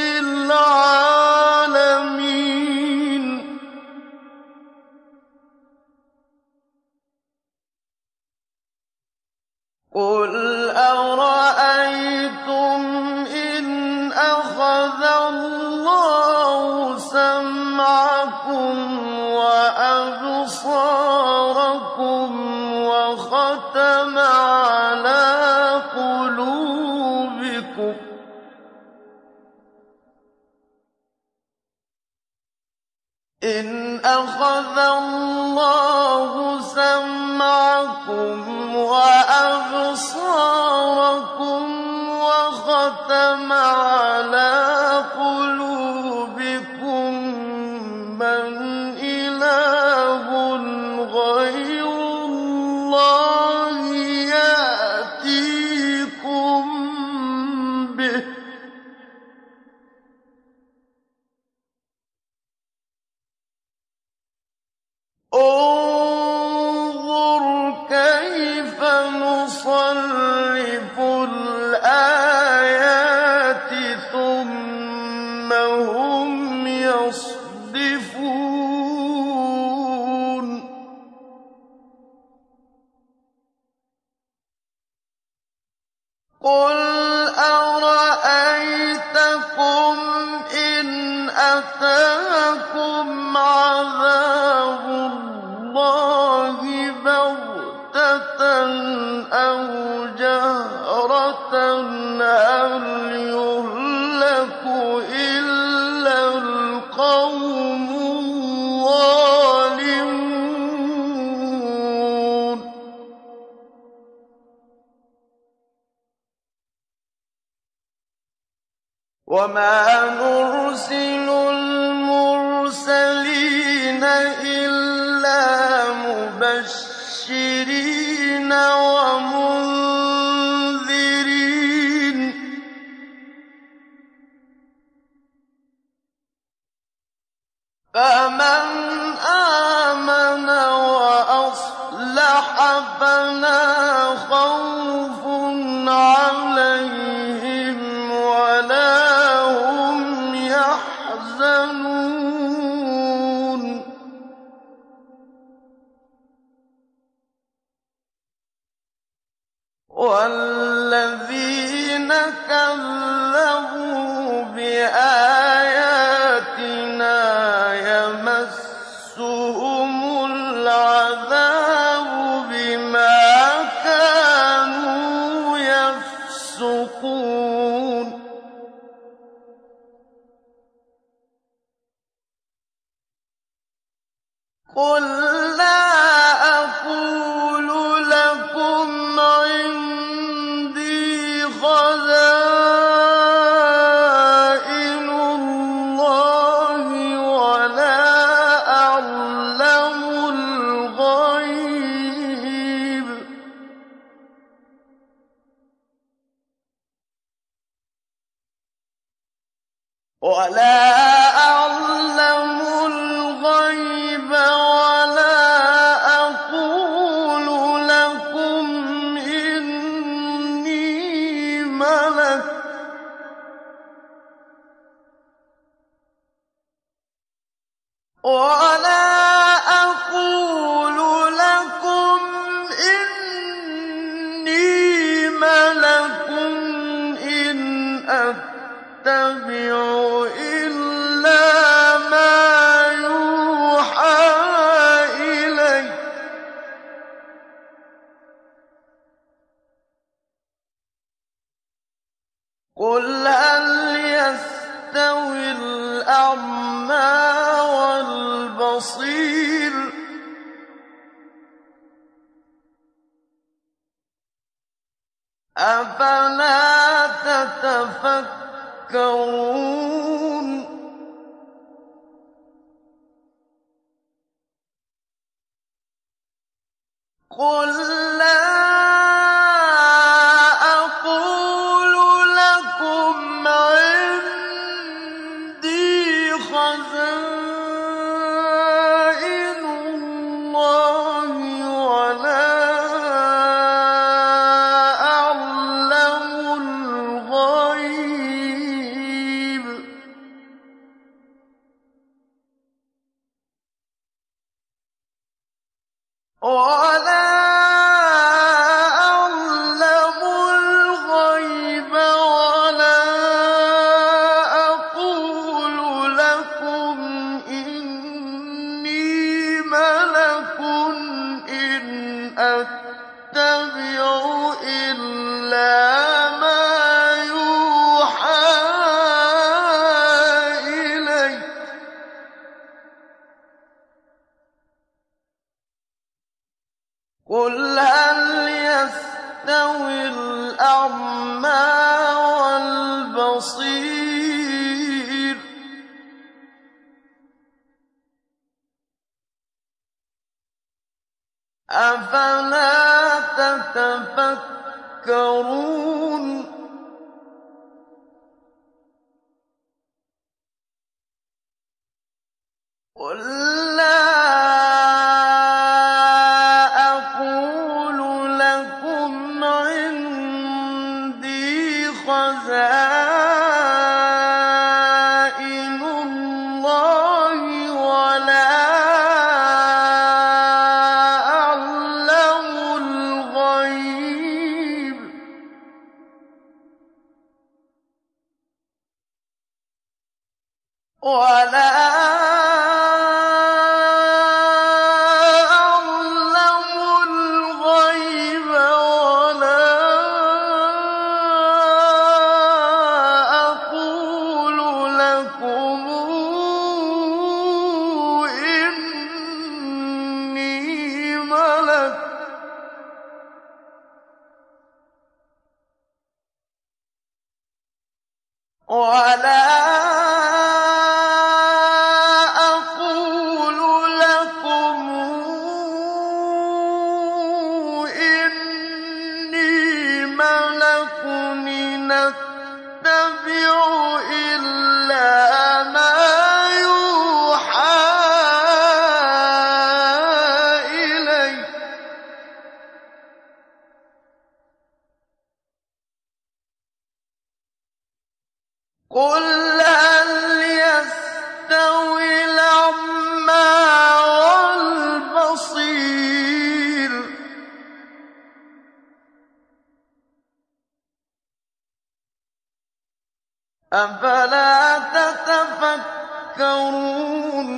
الْعَالَمِينَ قُلْ أَرَأَيْتُمْ إِنْ أَخَذَ اللَّهُ سَمْعَكُمْ وَأَبْصَارَكُمْ وَخَتَمَ عَلَىٰ قُلُوبِكُمْ إِنْ أَخَذَ اللَّهُ سَمْعَكُمْ وَأَبْصَارَكُمْ وَخَتَمَ عَلَىٰ قُلُوبِكُم مَّنْ إِلَٰهٌ غَيْرُ انظُرْ كَيْفَ نُصَرِّفُ الْآيَاتِ ثُمَّ هُمْ يَصْدِفُونَ قُلْ أَرَأَيْتَكُمْ إِنْ أَتَاكُمْ عَذَابُ اللَّهِ بَغْتَةً أَوْ جَهْرَةً هَلْ يُهْلَكُ إِلَّا الْقَوْمُ الظَّالِمُونَ وَمَا نُرْسِلُ الْمُرْسَلِينَ إِلَّا مُبَشِّرِينَ وَمُنذِرِينَ ۖ فَمَنْ آمَنَ وَأَصْلَحَ فَلَا خَوْفٌ عَلَيْهِمْ وَلَا هُمْ يَحْزَنُونَ وَالَّذِينَ كَذَّبُوا بِآيَاتِنَا يَمَسُّهُمُ الْعَذَابُ بِمَا كَانُوا يَفْسُقُونَ قُل لَّا أَقُولُ لَكُمْ عِندِي خَزَائِنُ اللَّهِ وَلَا أَعْلَمُ الْغَيْبَ وَلَا أَقُولُ لَكُمْ إِنِّي مَلَكٌ وَلَا أَقُولُ لَكُمْ إِنِّي مَلَكٌ إِنْ أَتَّبِعُ إِلَّا مَا يُوحَىٰ إِلَيَّ ۚ قُلْ هَلْ يَسْتَوِي الْأَعْمَىٰ وَالْبَصِيرُ أَفَلَا تَتَفَكَّرُونَ قُل لَّا أَقُولُ لَكُمْ عِندِي خَزَائِنُ اللَّهِ وَلَا أَعْلَمُ الْغَيْبَ وَلَا أَقُولُ لَكُمْ إِنِّي مَلَكٌ إِنْ أَتَّبِعُ إِلَّا مَا يُوحَىٰ إِلَيَّ ۚ قُلْ هَلْ يَسْتَوِي الْأَعْمَىٰ وَالْبَصِيرُ أَفَلَا تَتَفَكَّرُونَ قُل لَّا ولا أقول لكم إني ملك أتبع إلا ما يوحى إلي قل هل يستوي الأعمى والبصير أفلا تتفكرون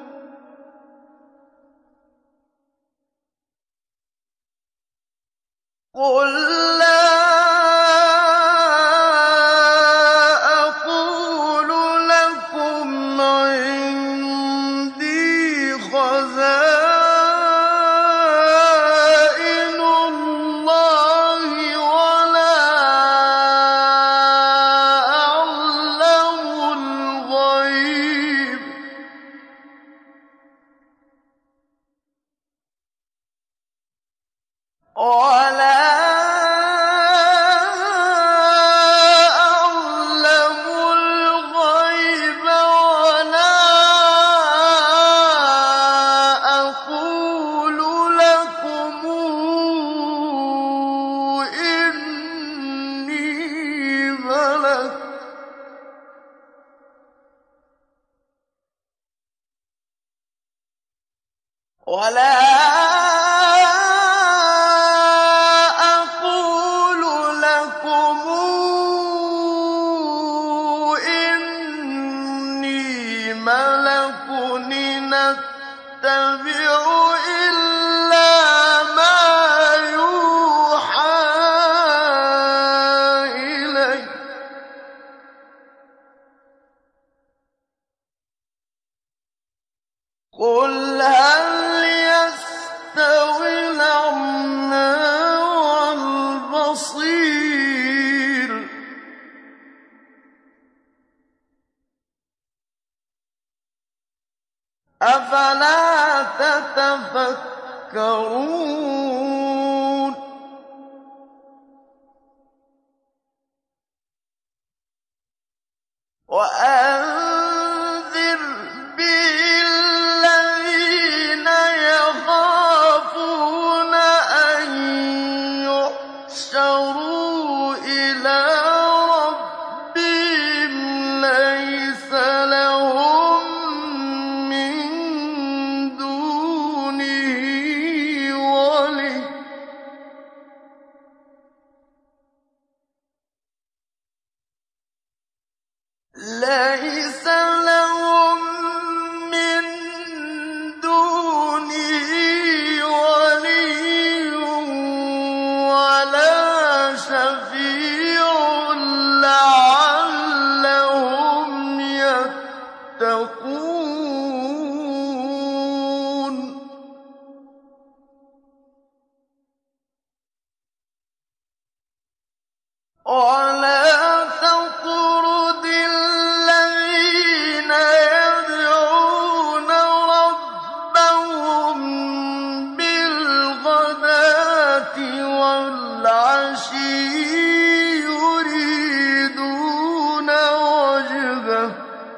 قل لا أقول لكم عندي خزائن الله ولا أعلم الغيب ولا أعلم الغيب ولا أقول لكم إني ملك ولا أقول لكم إني ملك أتبع إلا ما يوحى إلي قل هل يستوي الأعمى والبصير أفلا تتفكرون وأنذر به الذين يخافون أن يحشروا إلى ربهم ليس لهم من دونه ولي ليس لهم من دونه ولي ولا شفيع لعلهم يتقون ولا تطرد الذين يدعون ربهم بالغداة والعشي يريدون وجهه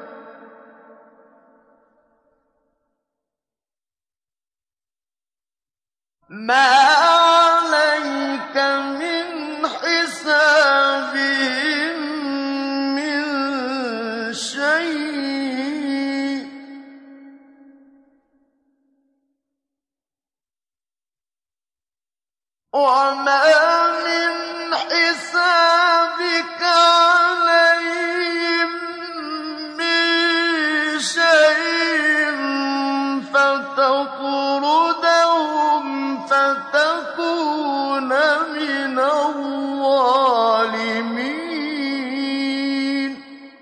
ما عليك من حسابهم من شيء وما من حسابك عليهم من شيء فتطردهم فتكون من الظالمين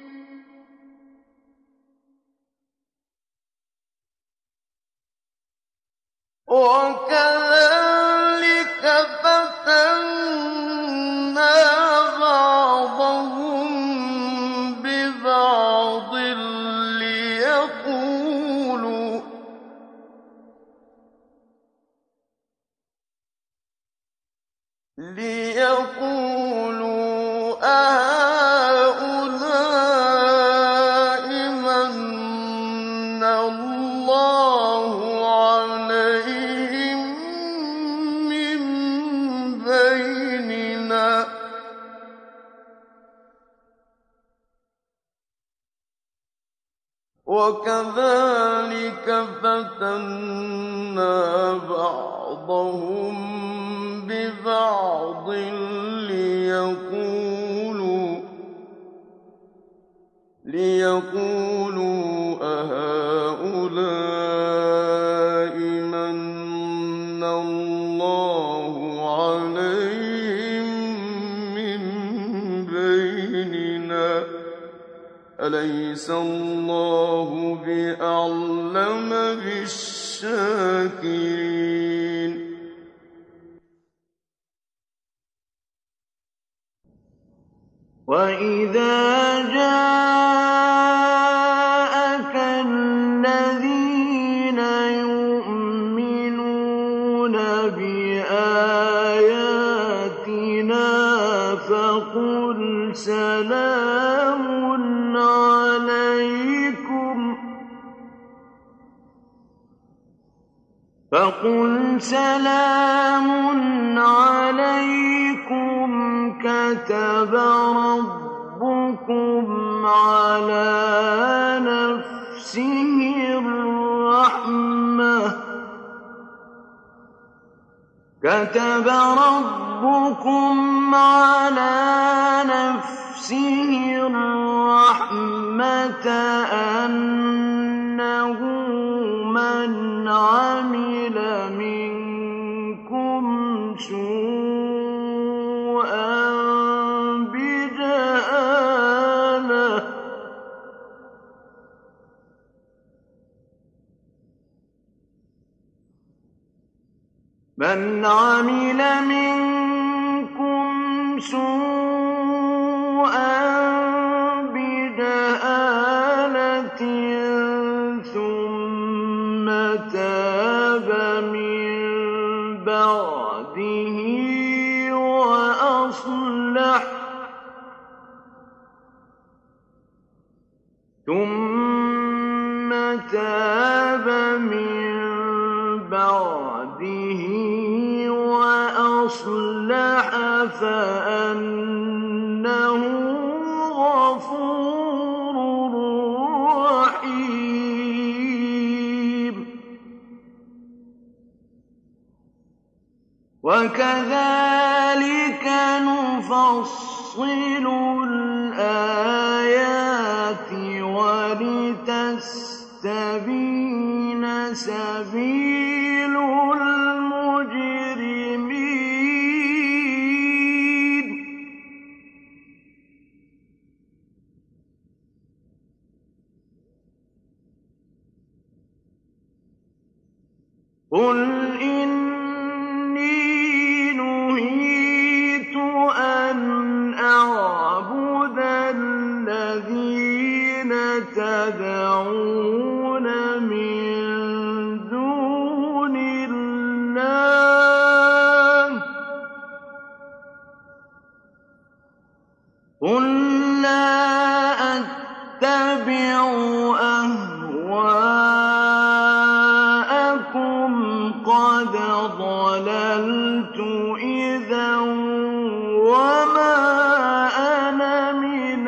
وكذلك فتنا بعضهم ليقولوا أهؤلاء مَنَّ اللَّهُ عليهم من بيننا وكذلك فتنا بعضهم ببعض ليقولوا أهؤلاء مَنَّ اللَّهُ عليهم من بيننا أليس الله بأعلم بالشاكرين وَإِذَا جَاءَكَ الَّذِينَ يُؤْمِنُونَ بِآيَاتِنَا فَقُلْ سَلَامٌ عَلَيْكُمْ كَتَبَ رَبُّكُمْ عَلَىٰ نَفْسِهِ الرَّحْمَةَ أَنَّهُ مَنْ عَمِلَ مِنكُمْ سُوءًا بِجَهَالَةٍ ثُمَّ تَابَ مِن بَعْدِهِ وَأَصْلَحَ فَأَنَّهُ غَفُورٌ رَّحِيمٌ وَكَذَٰلِكَ نُفَصِّلُ الْآيَاتِ وَلِتَسْتَبِينَ سَبِيلُ الْمُجْرِمِينَ قُلْ إِنِّي نُهِيتُ أَنْ أَعْبُدَ الَّذِينَ تَدْعُونَ مِن دُونِ اللَّهِ قُل لَّا أَتَّبِعُ أَهْوَاءَكُمْ قَدْ ضَلَلْتُ إِذًا وَمَا أَنَا مِنَ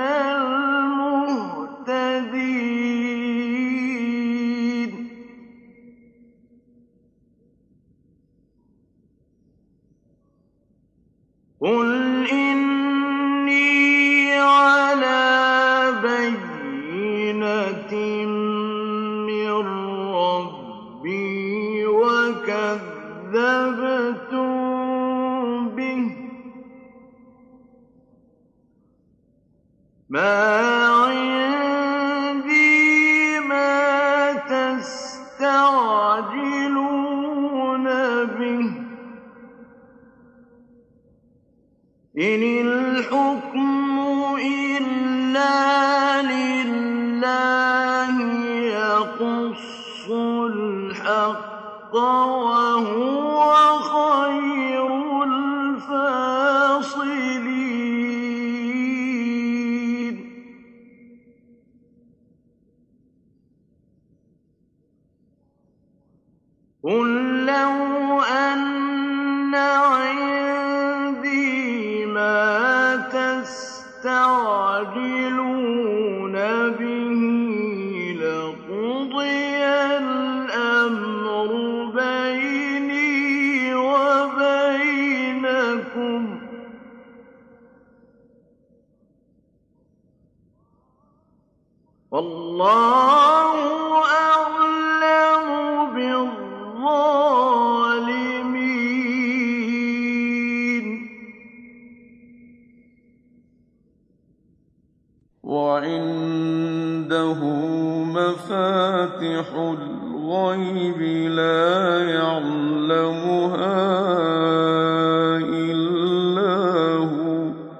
الْمُهْتَدِينَ قُلْ إِنِّي عَلَىٰ بَيِّنَةٍ مِّن رَّبِّي وَكَذَّبْتُم بِهِ ۚ مَا عِندِي مَا تَسْتَعْجِلُونَ بِهِ ۚ إِنِ الْحُكْمُ إِلَّا لِلَّهِ يَقُصُّ الْحَقَّ وَهُوَ خَيْرُ الْفَاتِحِينَ قُل لَّوْ أَنَّ عِندِي مَا تَسْتَعْجِلُونَ بِهِ لَقُضِيَ الْأَمْرُ بَيْنِي وَبَيْنَكُمْ ۗ وَاللَّهُ أَعْلَمُ بِالظَّالِمِينَ. وعنده مفاتح الغيب لا يعلمها إلا هو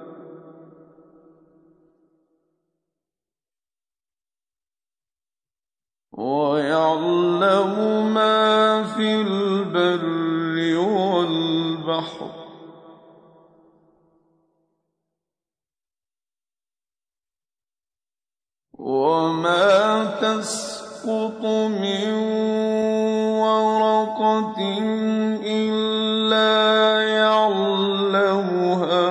ويعلم ما في البر والبحر وما تسقط من ورقة إلا يعلمها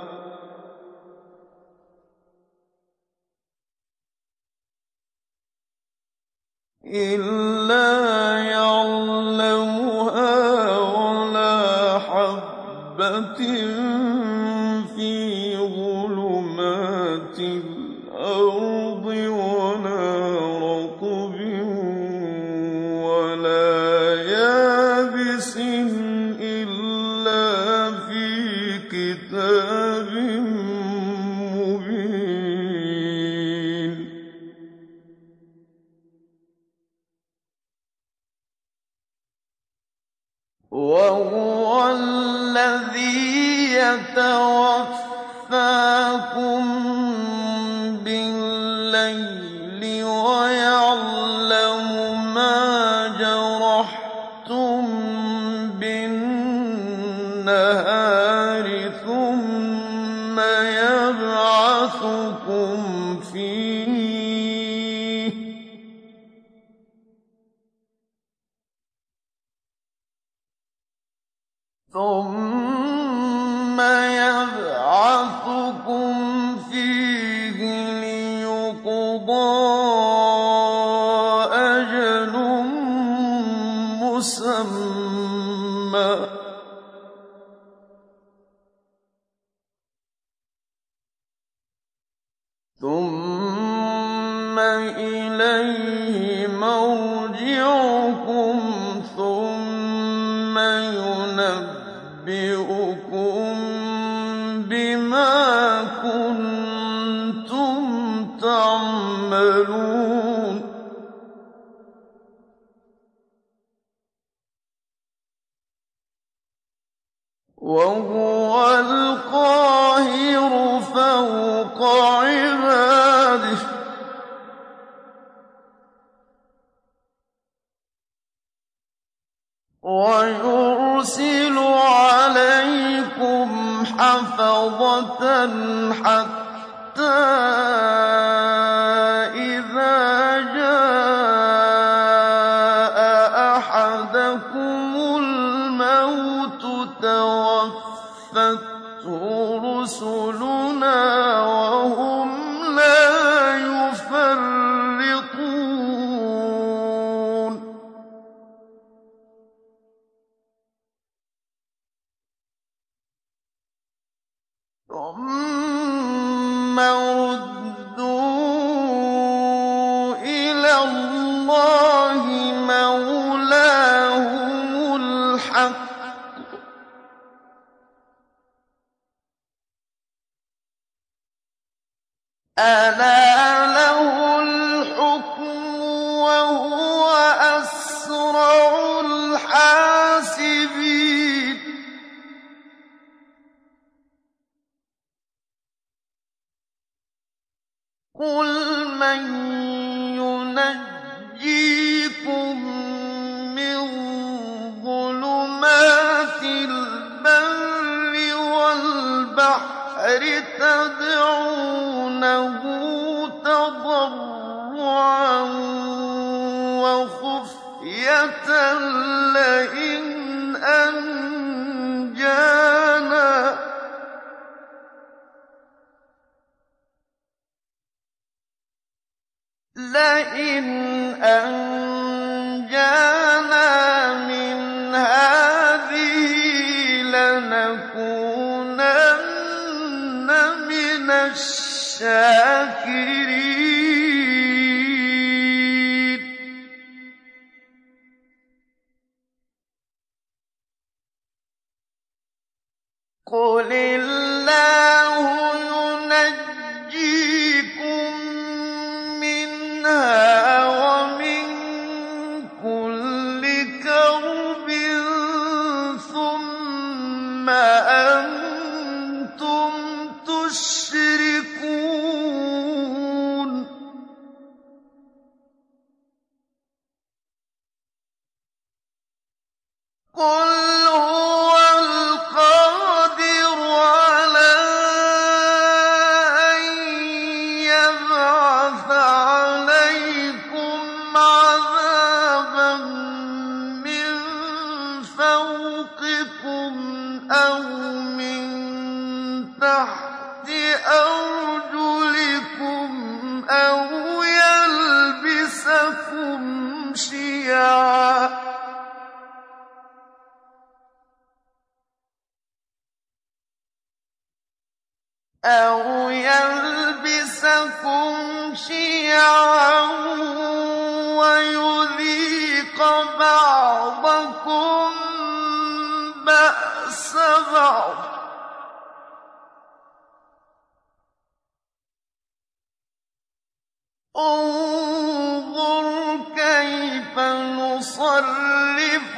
ولا حبة في ظلمات الأرض ولا رطب ولا يابس إلا في كتاب مبين. وهو الذي يتوفاكم بالليل ويعلم ما جرحتم بالنهار ثم يبعثكم فيه ليقضى أجل مسمى ثم إليه مرجعكم ثم ينبئكم بما كنتم تعملون. وهو القاهر فوق عباده ويرسل عليكم حفظة حتى إذا جاء أحدكم الموت توفته رسلنا وهم لا يفرطون. ثم ردوا إلى الله مولاهم الحق ألا له الحكم وهو أسرع الحاسبين. قل من ينجيكم من ظلمات البر والبحر تدعونه تضرعا وخفية لئن أنجانا من هذه لنكونن من الشاكرين قل الله ينجيكم منها ومن كل كرب ثم أنتم تشركون قل هو القادر على أن يبعث عليكم عذابا من فوقكم أو من تحت أرجلكم أو يلبسكم شيعا ويذيق بعضكم بأس بعض انظر كيف نصرف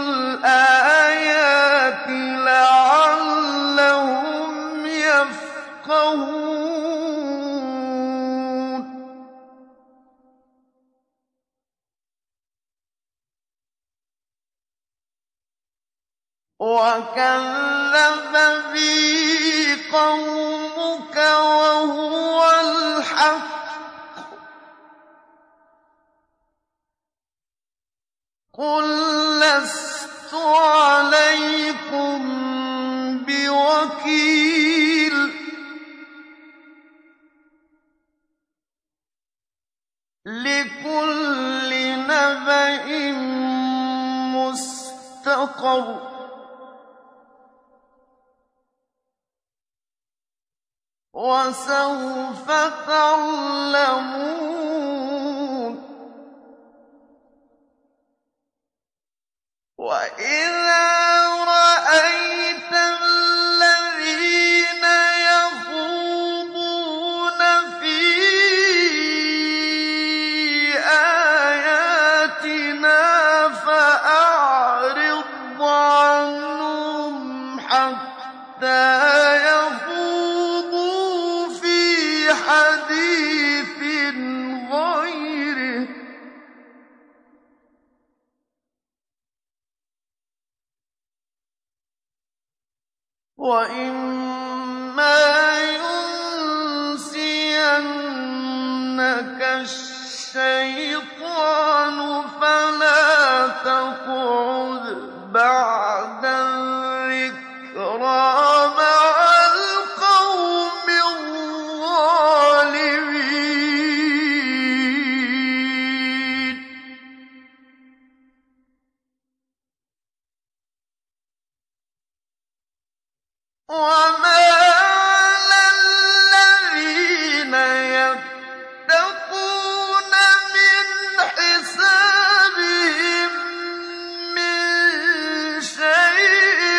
الآيات لعلهم يفقهون وكذب به قومك وهو الحق قل لست عليكم بوكيل لكل نبأ مستقر وسوف تعلمون وإذا رأيت الذين يخوضون في آياتنا فأعرض عنهم حتى يخوضوا في حديث غيره وإما ينسينك الشيطان فلا تقعد بعد الذكرى مع القوم الظالمين وما على الذين يتقون من حسابهم من شيء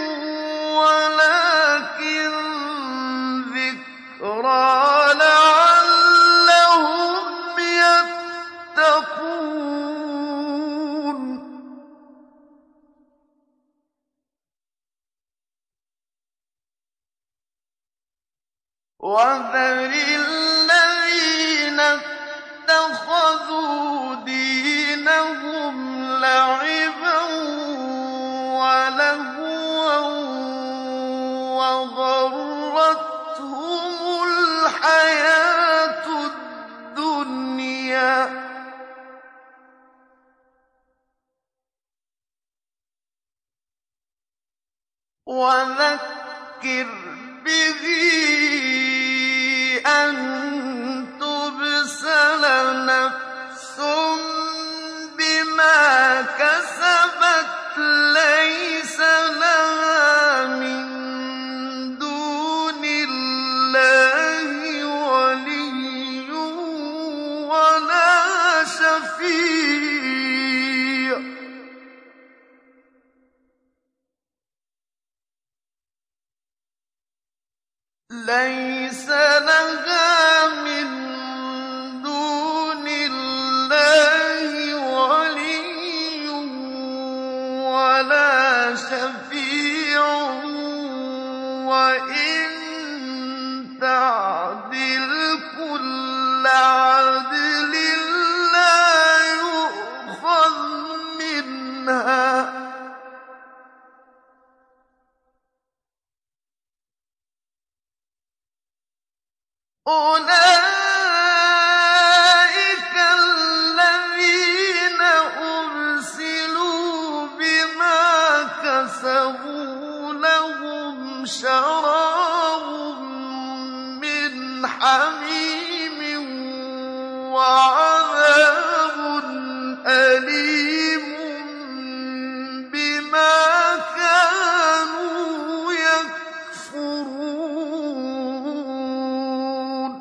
ولكن ذكرى لعلهم يتقون وذر الذين اتخذوا دينهم لعبا ولهوا وغرتهم الحياة الدنيا وَذَكِّرْ بِهِ أَن تُبْسَلَ نَفْسٌ بِمَا كَسَبَتْ لَيْسَ لَهَا مِن دُونِ اللَّهِ وَلِيٌّ وَلَا شَفِيعٌ لَيْسَ لَهَا مِن دُونِ اللَّهِ وَلِيٌّ وَلَا شَفِيعٌ وَإِن تَعْدِلْ كُلَّ عَدْلٍ لَّا يُؤْخَذْ مِنْهَا ۗ أُولَٰئِكَ الَّذِينَ أُبْسِلُوا بِمَا كَسَبُوا لَهُمْ شَرَابٌ مِّنْ حَمِيمٍ وَعَذَابٌ أَلِيمٌ بِمَا كَانُوا يَكْفُرُونَ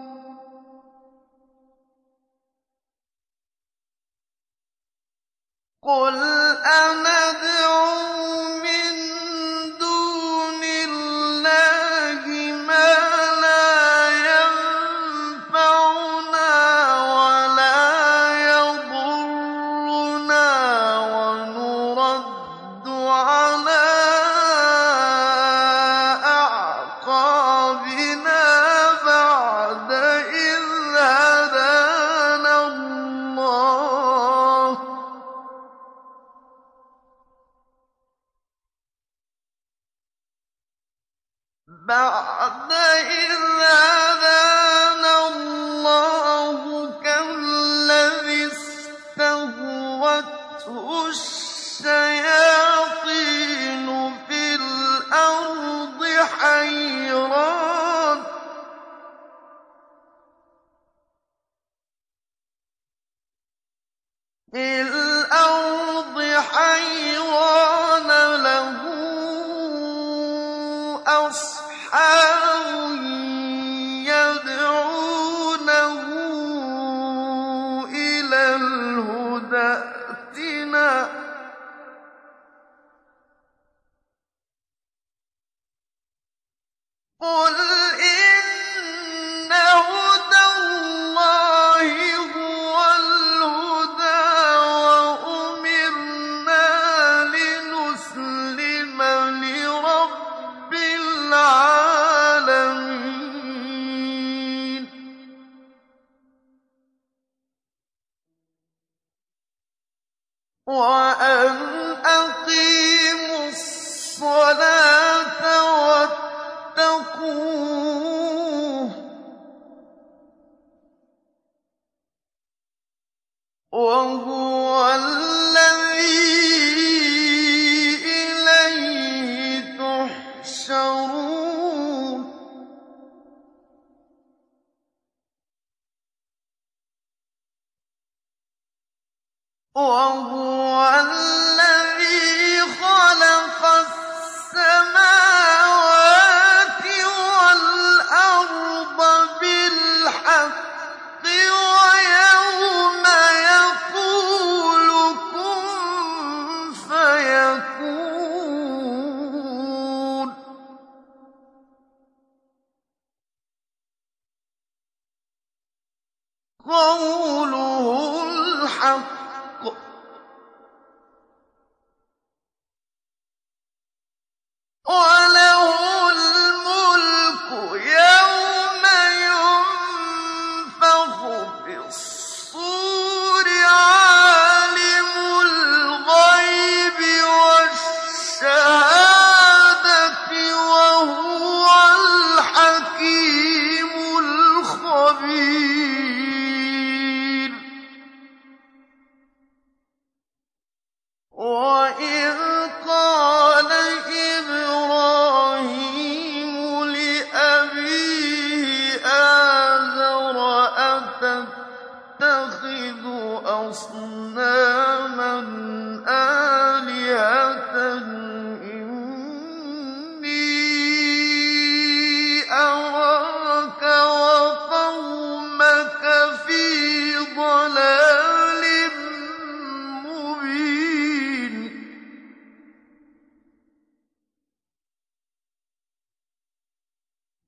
قُلْ أَنَدْعُو مِن دُونِ اللَّهِ مَا لَا يَنفَعُنَا وَلَا يَضُرُّنَا وَنُرَدُّ عَلَىٰ أَعْقَابِنَا بَعْدَ إِذْ هَدَانَا اللَّهُ ۖ كَالَّذِي اسْتَهْوَتْهُ الشَّيَاطِينُ فِي الْأَرْضِ حَيْرَانَ لَهُ أَصْحَابٌ يَدْعُونَهُ إِلَى الْهُدى ائْتِنَا ۗ قُلْ إِنَّ هُدَى اللَّهِ هُوَ الْهُدَىٰ وَأُمِرْنَا لِنُسْلِمَ لِرَبِّ الْعَالَمِينَ وَأَنْ أَقِيمُوا الصَّلَاةَ وَاتَّقُوهُ ۚ وَهُوَ الَّذِي إِلَيْهِ تُحْشَرُونَ وَهُوَ الَّذِي خَلَقَ السَّمَاوَاتِ وَالْأَرْضَ بِالْحَقِّ وَيَوْمَ يَقُولُ كُن فَيَكُونُ قَوْلُهُ الْحَقُّ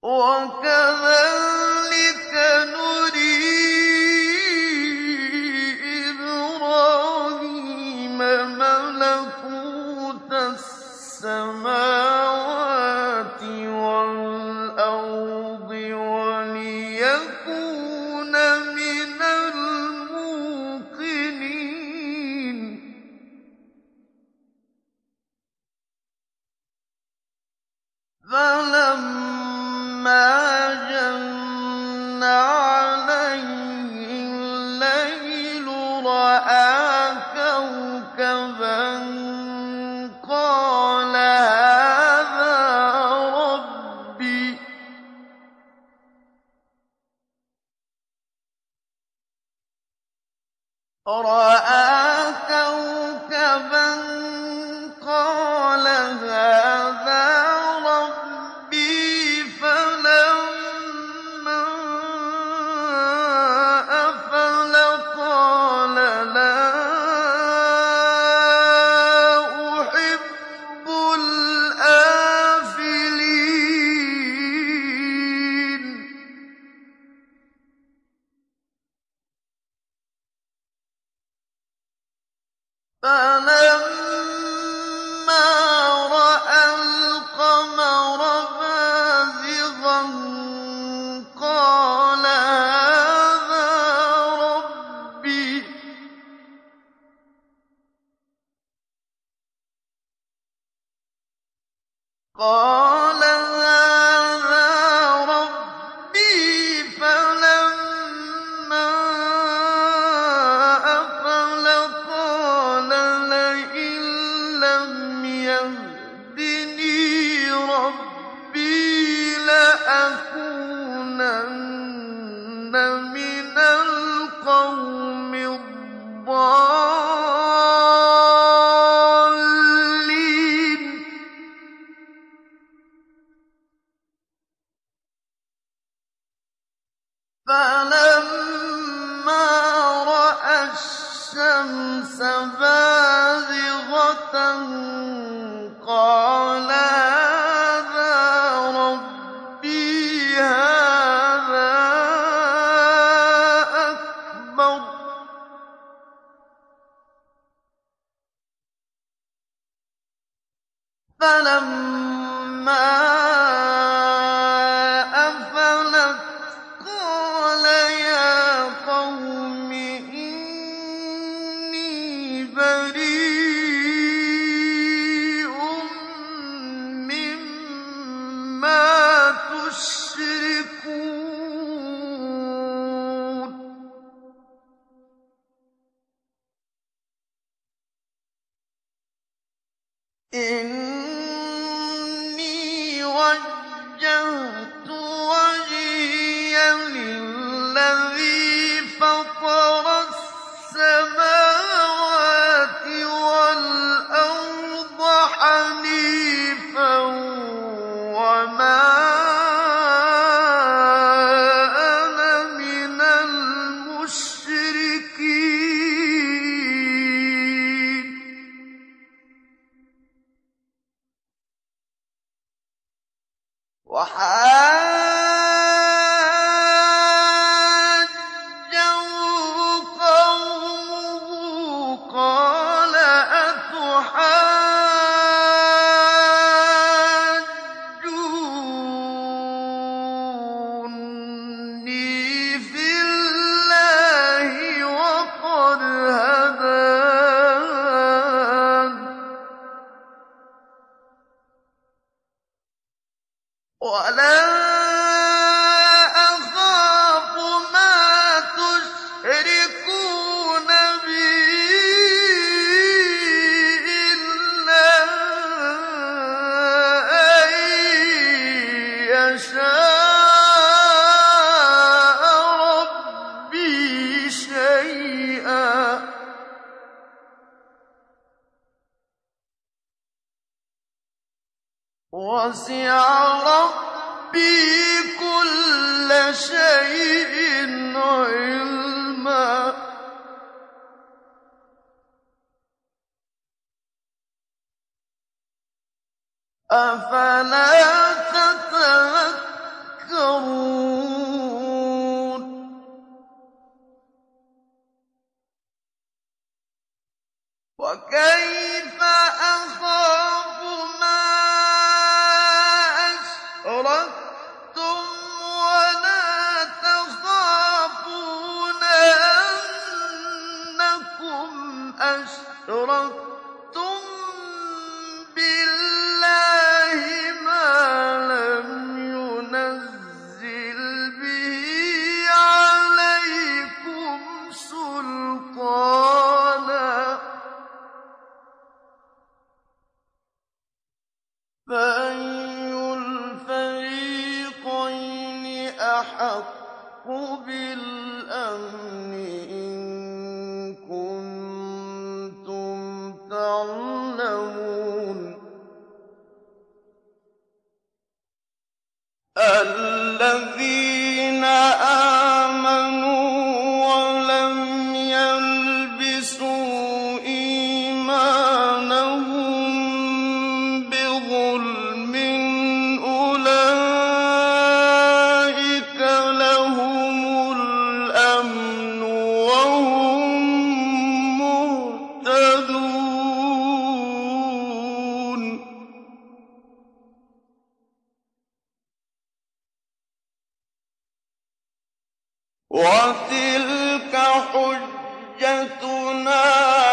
وَكَذَٰلِكَ نُرِي إِبْرَاهِيمَ مَلَكُوتَ السَّمَاوَاتِ وَالْأَرْضِ وَلِيَكُونَ مِنَ الْمُوقِنِينَ فَلَمَّا جَنَّ عَلَيْهِ اللَّيْلُ رَأَىٰ كَوْكَبًا قَالَ هَٰذَا رَبِّي ۖ فَلَمَّا أَفَلَ قَالَ لَا أُحِبُّ الْآفِلِينَ فَلَمَّا رَأَى الْقَمَرَ بَازِغًا قَالَ هَٰذَا رَبِّي ۖ فَلَمَّا أَفَلَ قَالَ لَئِن لَّمْ يَهْدِنِي رَبِّي لَأَكُونَنَّ مِنَ الْقَوْمِ الضَّالِّينَ فَلَمَّا رَأَى الشَّمْسَ بَازِغَةً قَالَ هَٰذَا رَبِّي هَٰذَا أَكْبَرُ ۖ فَلَمَّا أَفَلَتْ قَالَ يَا قَوْمِ إِنِّي بَرِيءٌ مِّمَّا تُشْرِكُونَ إِنِّي وَجَّهْتُ وَجْهِيَ لِلَّذِي فَطَرَ السَّمَاوَاتِ وَالْأَرْضَ حَنِيفًا وَمَا أَنَا مِنَ الْمُشْرِكِينَ وَحَاجَّهُ قَوْمُهُ قَالَ أَتُحَاجُّونِّي فِي اللَّهِ وَقَدْ هَدَانِ ۚ وَلَا أَخَافُ مَا تُشْرِكُونَ بِهِ إِلَّا أَن يَشَاءَ رَبِّي شَيْئًا ۗ وَسِعَ رَبِّي كُلَّ شَيْءٍ عِلْمًا ۗ أَفَلَا تَتَذَكَّرُونَ بِالْأَمْنِ إِن كُنتُمْ تَعْلَمُونَ الَّذِينَ آمَنُوا وَلَمْ يَلْبِسُوا إِيمَانَهُم بِظُلْمٍ أُولَٰئِكَ لَهُمُ الْأَمْنُ وَهُم مُّهْتَدُونَ وَتِلْكَ حُجَّتُنَا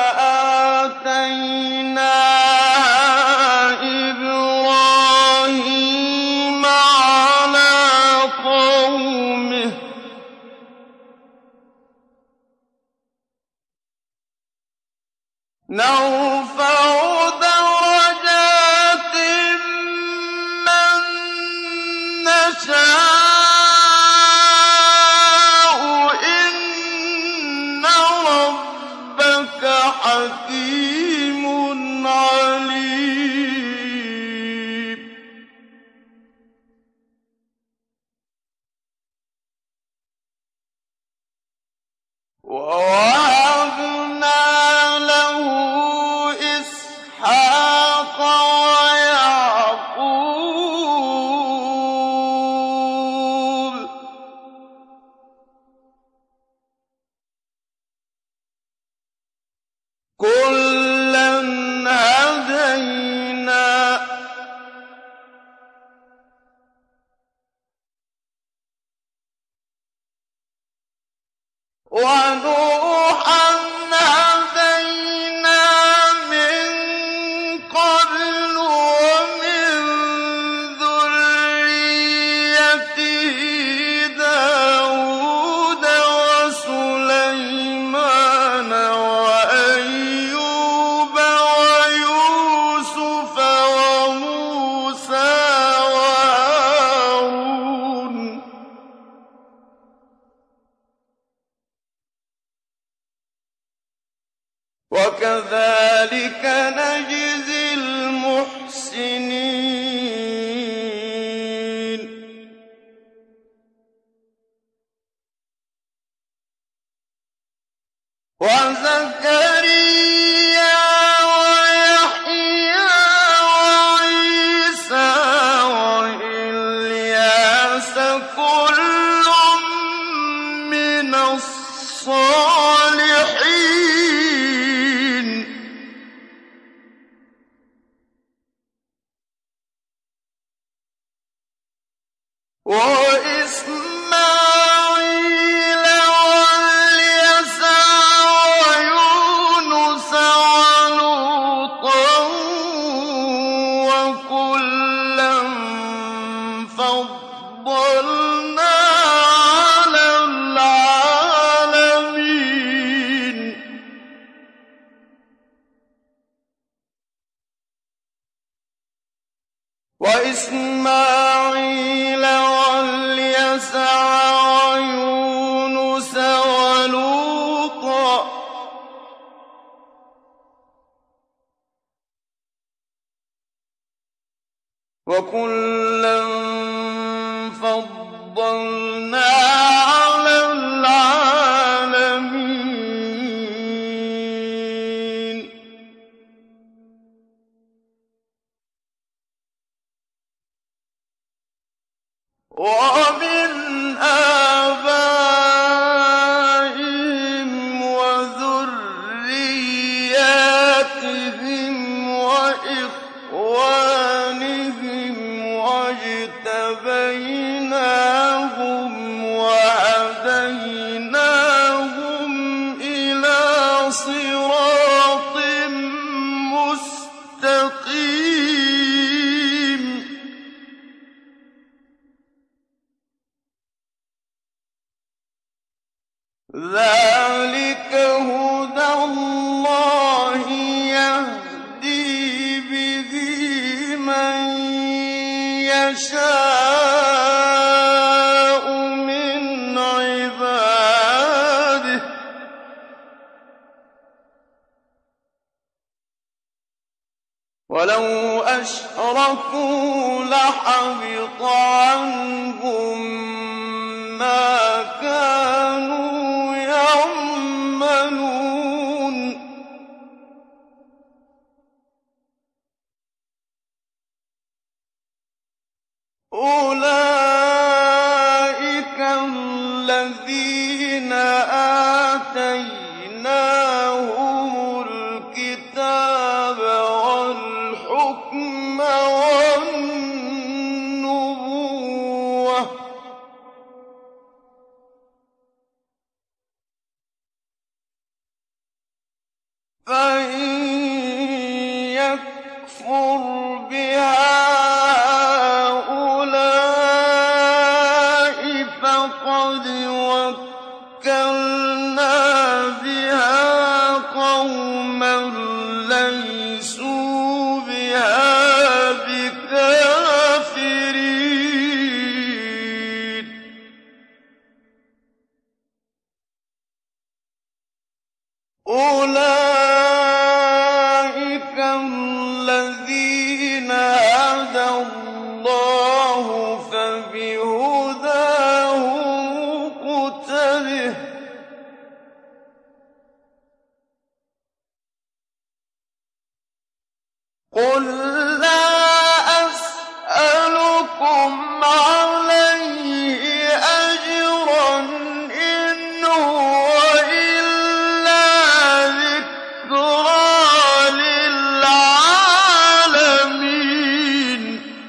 آتَيْنَاهَا إِبْرَاهِيمَ عَلَىٰ قَوْمِهِ ۚ نَرْفَعُ دَرَجَاتٍ مَّن نَّشَاءُ ۗ إِنَّ رَبَّكَ حَكِيمٌ عَلِيمٌ وَوَهَبْنَا لَهُ إِسْحَاقَ وَيَعْقُوبَ ۚ كُلًّا هَدَيْنَا ۚ وَنُوحًا هَدَيْنَا مِن قَبْلُ ۖ وَمِن ذُرِّيَّتِهِ دَاوُودَ وَسُلَيْمَانَ وَأَيُّوبَ وَيُوسُفَ وَمُوسَىٰ وَهَارُونَ ۚ وَكَذَٰلِكَ نَجْزِي الْمُحْسِنِينَ وَزَكَرِيَّا وَيَحْيَىٰ وَعِيسَىٰ وَإِلْيَاسَ كُلٌّ مِّنَ الصَّالِحِينَ وَإِسْمَاعِيلَ وَالْيَسَعَ وَيُونُسَ وَلُوطًا وَكُلًّا فَضَّلْنَا عَلَى الْعَالَمِينَ وَإِسْمَاعِيلَ وَالْيَسَعَ وَيُونُسَ وَلُوطًا وَكُلًّا فَضَّلْنَا عَلَى الْعَالَمِينَ وَمِنْ آبَائِهِمْ وَذُرِّيَّاتِهِمْ وَإِخْوَانِهِمْ وَاجْتَبَيْنَاهُمْ وَهَدَيْنَاهُمْ إِلَىٰ صِرَاطٍ مُّسْتَقِيمٍ ذَٰلِكَ هُدَى اللَّهِ يَهْدِي بِهِ مَن يَشَاءُ مِنْ عِبَادِهِ وَلَوْ أَشْرَكُوا لَحَبِطَ عَنْهُم مَّا كَانُوا يَعْمَلُونَ أُولَٰئِكَ الَّذِينَ آتَيْنَاهُمُ الْكِتَابَ وَالْحُكْمَ وَالنُّبُوَّةَ ۚ فَإِن يَكْفُرْ بِهَا هَٰؤُلَاءِ فَقَدْ وَكَّلْنَا بِهَا قَوْمًا لَّيْسُوا بِهَا بِكَافِرِينَ أُولَٰئِكَ الَّذِينَ هَدَى اللَّهُ فَبِهُدَاهُ مُقْتَدِهْ ۗ قُل لَّا أَسْأَلُكُمْ عَلَيْهِ أَجْرًا ۖ إِنْ هُوَ إِلَّا ذِكْرَىٰ لِلْعَالَمِينَ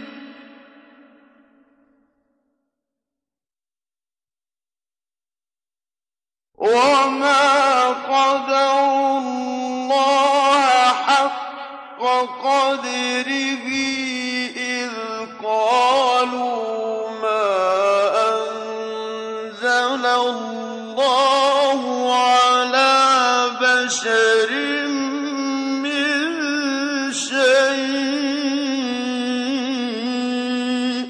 وَمَا قَدَرُوا اللَّهَ حَقَّ قَدْرِهِ إِذْ قَالُوا مَا أَنزَلَ اللَّهُ عَلَىٰ بَشَرٍ مِّن شَيْءٍ ۗ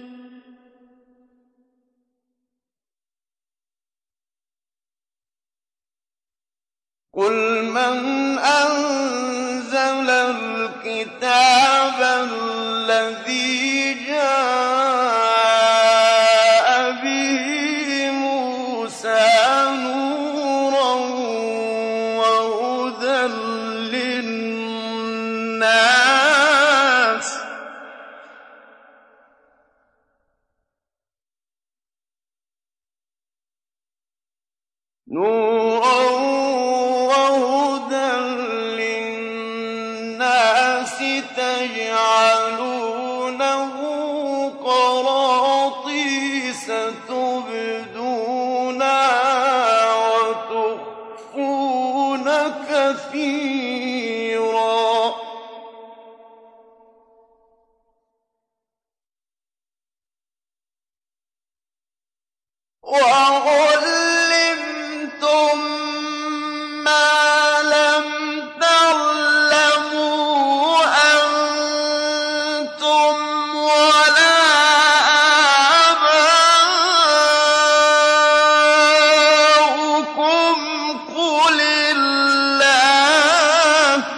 قُلْ مَنْ أَنزَلَ الْكِتَابَ الَّذِي جَاءَ بِهِ مُوسَىٰ نُورًا وَهُدًى لِّلنَّاسِ ۖ تَجْعَلُونَهُ قَرَاطِيسَ تُبْدُونَهَا وَتُخْفُونَ كَثِيرًا ۖ وَعُلِّمْتُم مَّا لَمْ تَعْلَمُوا أَنتُمْ وَلَا آبَاؤُكُمْ ۖ قُلِ اللَّهُ ۖ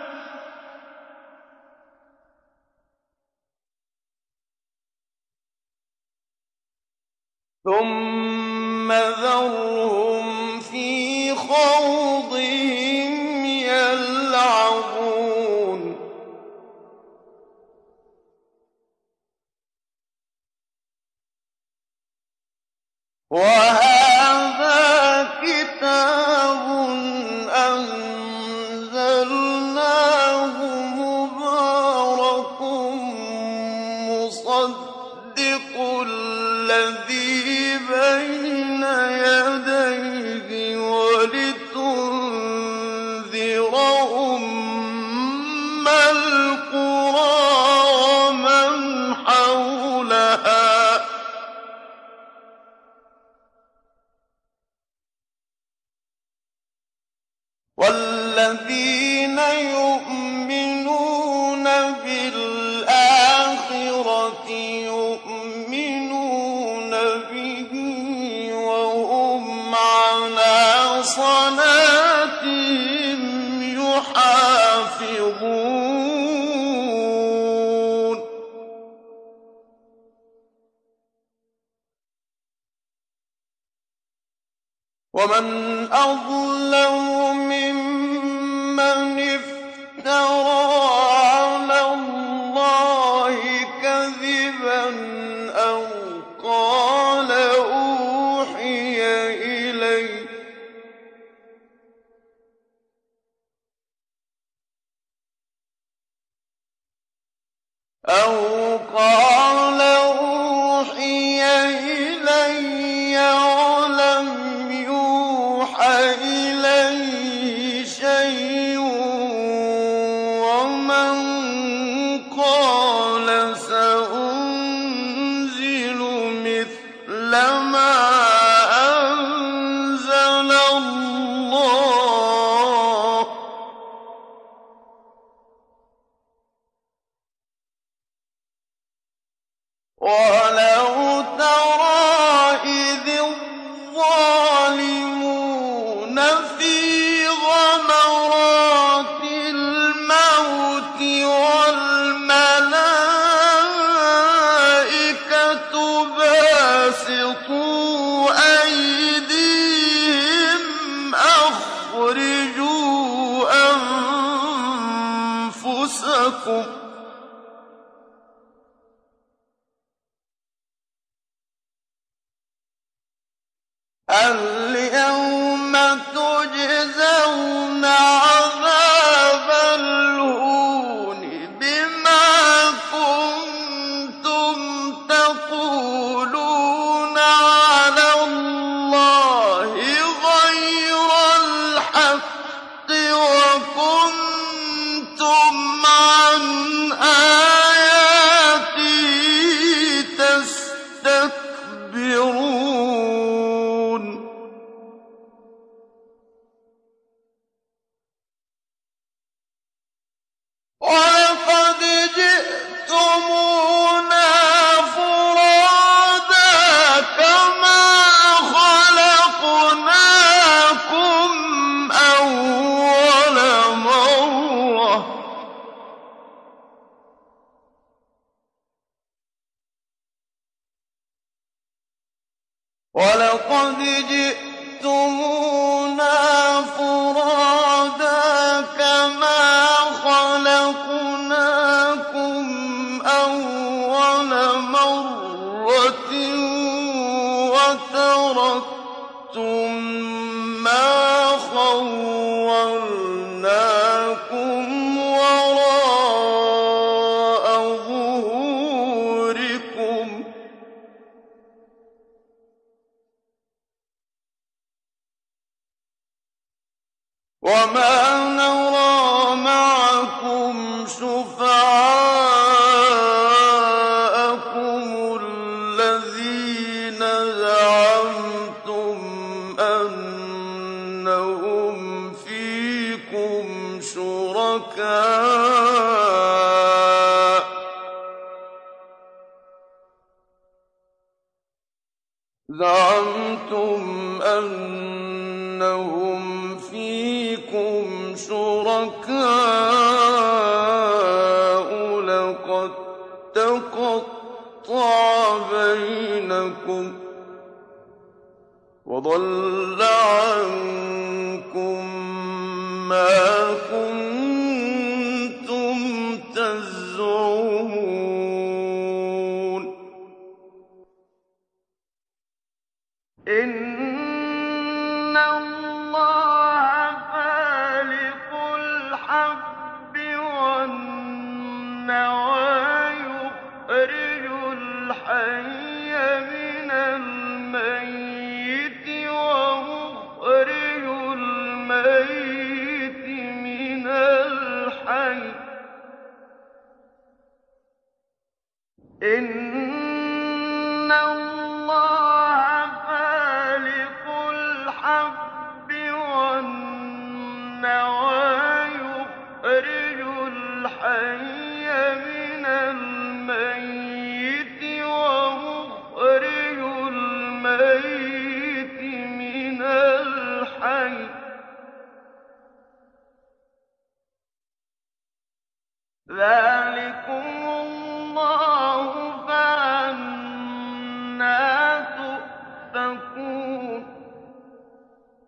ثُمَّ ذَرْهُمْ فِي خَوْضِهِمْ يَلْعَبُونَ وَهَٰذَا كِتَابٌ أَنزَلْنَاهُ مُبَارَكٌ مُّصَدِّقُ الَّذِي بَيْنَ يَدَيْهِ وَلِتُنذِرَ أُمَّ الْقُرَىٰ وَمَنْ حَوْلَهَا ۚ وَالَّذِينَ يُؤْمِنُونَ بِالْآخِرَةِ يُؤْمِنُونَ بِهِ وَهُمْ عَلَىٰ صَلَاتِهِمْ يُحَافِظُونَ ومن أظلم ممن افترى على الله كذبا أو قال أوحي إلي ولم يوحى إليه شيء ومن قال سأنزل مثل ما أنزل الله ولو ترى إذ الظالمون في غمرات الموت والملائكة باسطوا أيديهم أخرجوا أنفسكم اليوم تجزون عذاب الهون بما كنتم تقولون على الله غير الحق وكنتم عن آياته تستكبرون ولقد جئتمونا فرادا كما خلقناكم أول مرة ولقد جئتمونا فرادا كما خلقناكم أول مرة وتركتم ما خولناكم وراء ظهوركم وما نرى معكم شفعاءكم الذين زعمتم أنهم فيكم شركاء لقد تقطع بينكم وضل عنكم ما كنتم تزعمون إن الله فالق الحب والنوى يخرج الحي من الميت ومخرج الميت من الحي إن الله فالق الحب والنوى يخرج الحي من الميت ومخرج الميت من الحي ذلكم الله فأنى تؤفكون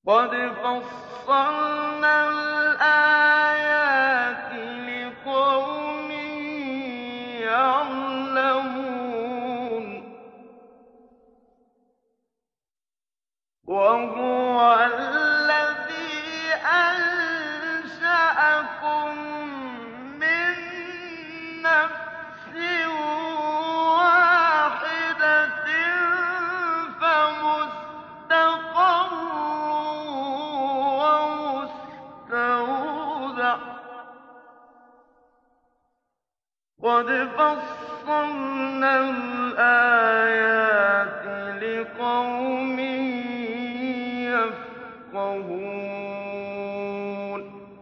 قَدْ فَصَّلْنَا الْآيَاتِ لِقَوْمٍ يَعْلَمُونَ وَهُوَ الَّذِي أَنشَأَكُم مِّن نَّفْسٍ وَاحِدَةٍ فَمُسْتَقَرٌّ وَمُسْتَوْدَعٌ ۗ قَدْ فَصَّلْنَا الْآيَاتِ لِقَوْمٍ يَفْقَهُونَ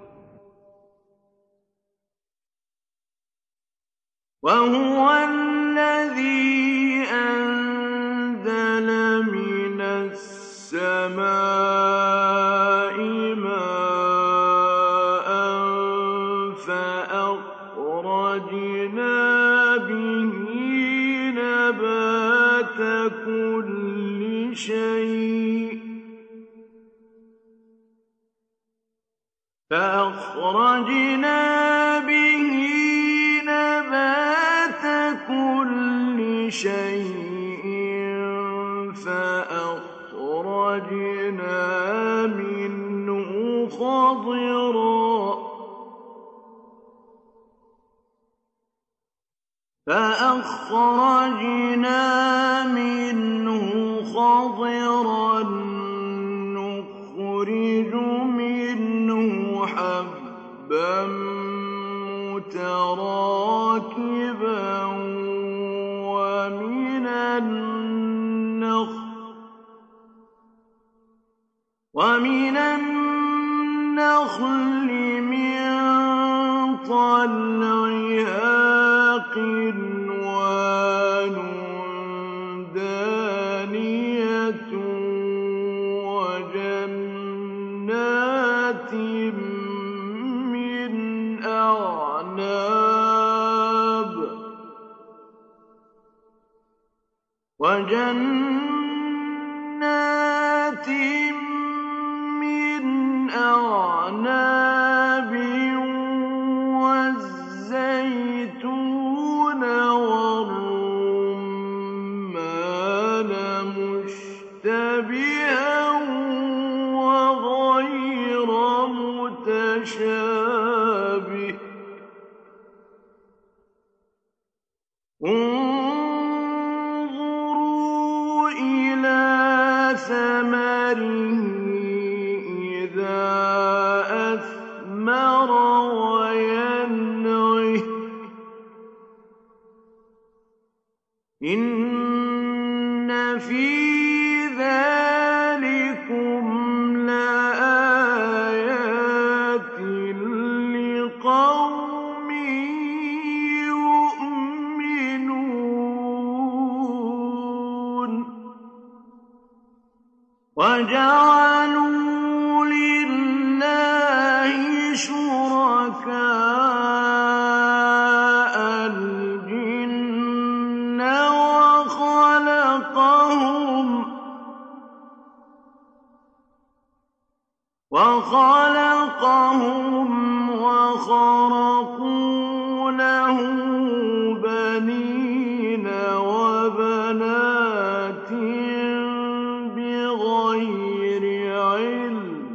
وَهُوَ الَّذِي أَنزَلَ مِنَ السَّمَاءِ مَاءً فَأَخْرَجْنَا بِهِ نَبَاتَ كُلِّ شَيْءٍ فَأَخْرَجْنَا مِنْهُ خَضِرًا نُّخْرِجُ مِنْهُ حَبًّا مُّتَرَاكِبًا وَمِنَ النَّخْلِ مِن طَلْعِهَا قِنْوَانٌ دَانِيَةٌ وَجَنَّاتٍ مِّنْ أَعْنَابٍ وَالزَّيْتُونَ وَالرُّمَّانَ مُشْتَبِهًا وَغَيْرَ مُتَشَابِهٍ ۗ انظُرُوا إِلَىٰ ثَمَرِهِ إِذَا أَثْمَرَ وَيَنْعِهِ ۚ إِنَّ فِي ذَٰلِكُمْ لَآيَاتٍ لِّقَوْمٍ يُؤْمِنُونَ وَجَعَلُوا لِلَّهِ شُرَكَاءَ الْجِنَّ وَخَلَقَهُمْ وَخَرَقُوا لَهُ بَنِينَ وَبَنَاتٍ بِغَيْرِ عِلْمٍ ۚ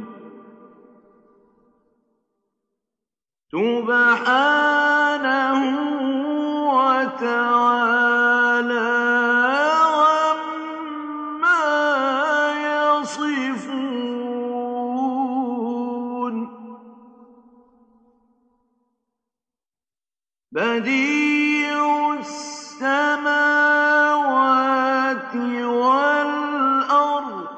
سُبْحَانَهُ وَتَعَالَىٰ عَمَّا يَصِفُونَ بَدِيعُ السَّمَاوَاتِ وَالْأَرْضِ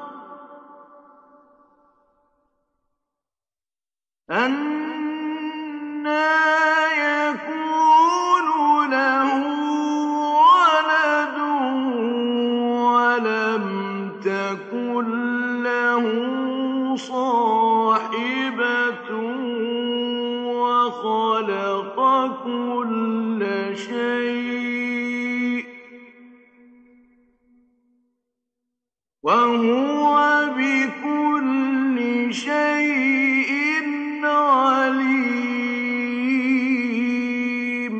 أَنَّىٰ يَكُونُ لَهُ وَلَدٌ وَلَمْ تَكُن لَّهُ صَاحِبَةٌ وَخَلَقَ كُلَّ شَيْءٍ ۖ وَهُوَ بِكُلِّ شيء عليم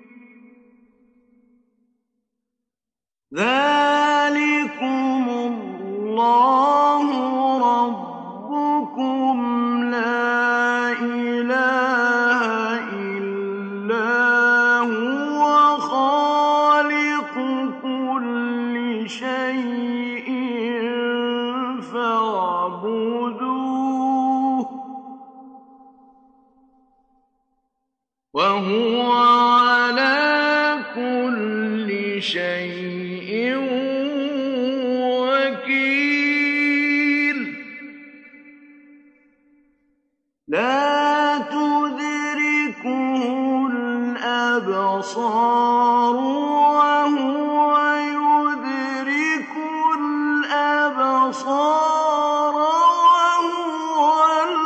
ذلكم الله ربكم لا إله إلا هو خالق كل شيء فاعبدوه وهو على كل شيء وكيل لا تدركه الأبصار وهو يدرك الأبصار وهو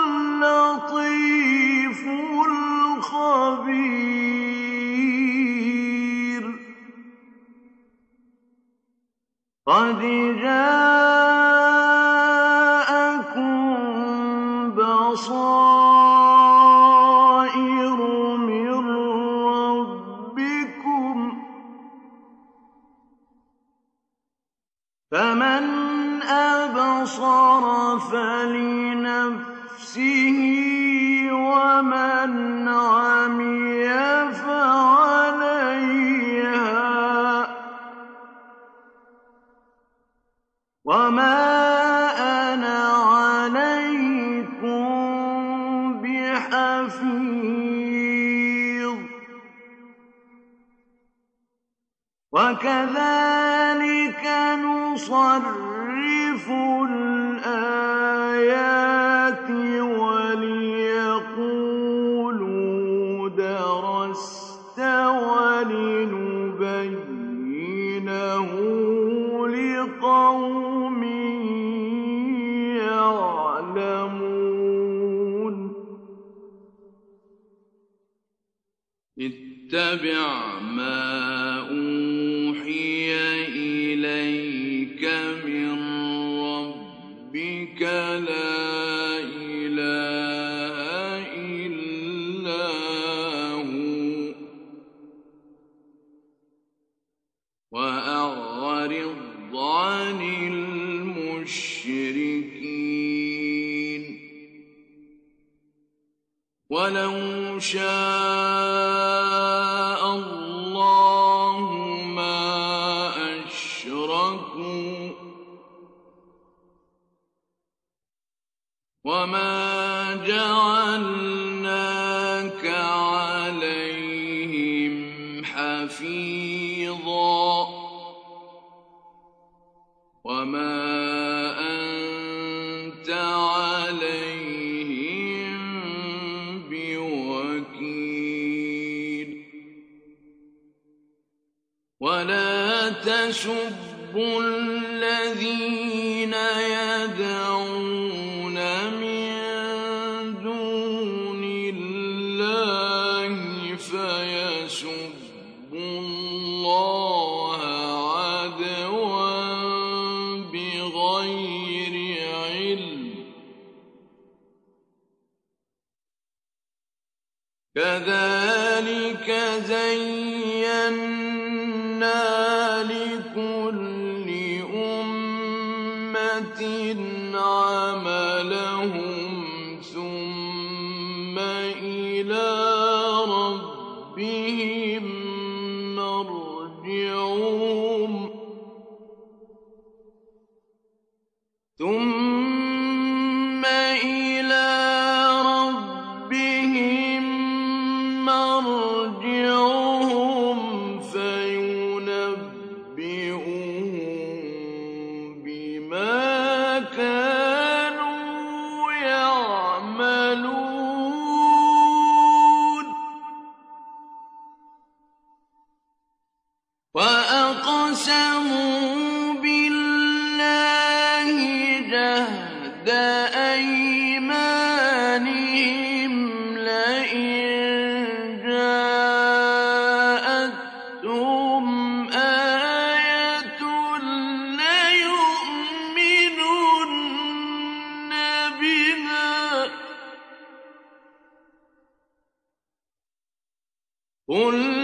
اللطيف الخبير قد جاءكم بصائر من ربكم فمن أبصر فلنفسه ومن عمي فعليها وما أنا عليكم بحفيظ وكذلك نصرف الآيات وليقولوا درست ولنبينه لقوم يعلمون اتبع ما أوحي إليك من ربك لا إله إلا هو وأعرض عن المشركين ولو شاء الله ما أشركوا وما جعلناك عليهم حفيظا وما أنت عليهم بوكيل ولا تسبوا الذين يدعون من دون الله فيسبوا الله عدوا بغير علم كذلك زينا لكل أمة عملهم ثم إلى ربهم مرجعهم فينبئهم بما كانوا يعملون وأقسموا بالله جهد أيمانهم لئن جاءتهم آية ليؤمنن بها قل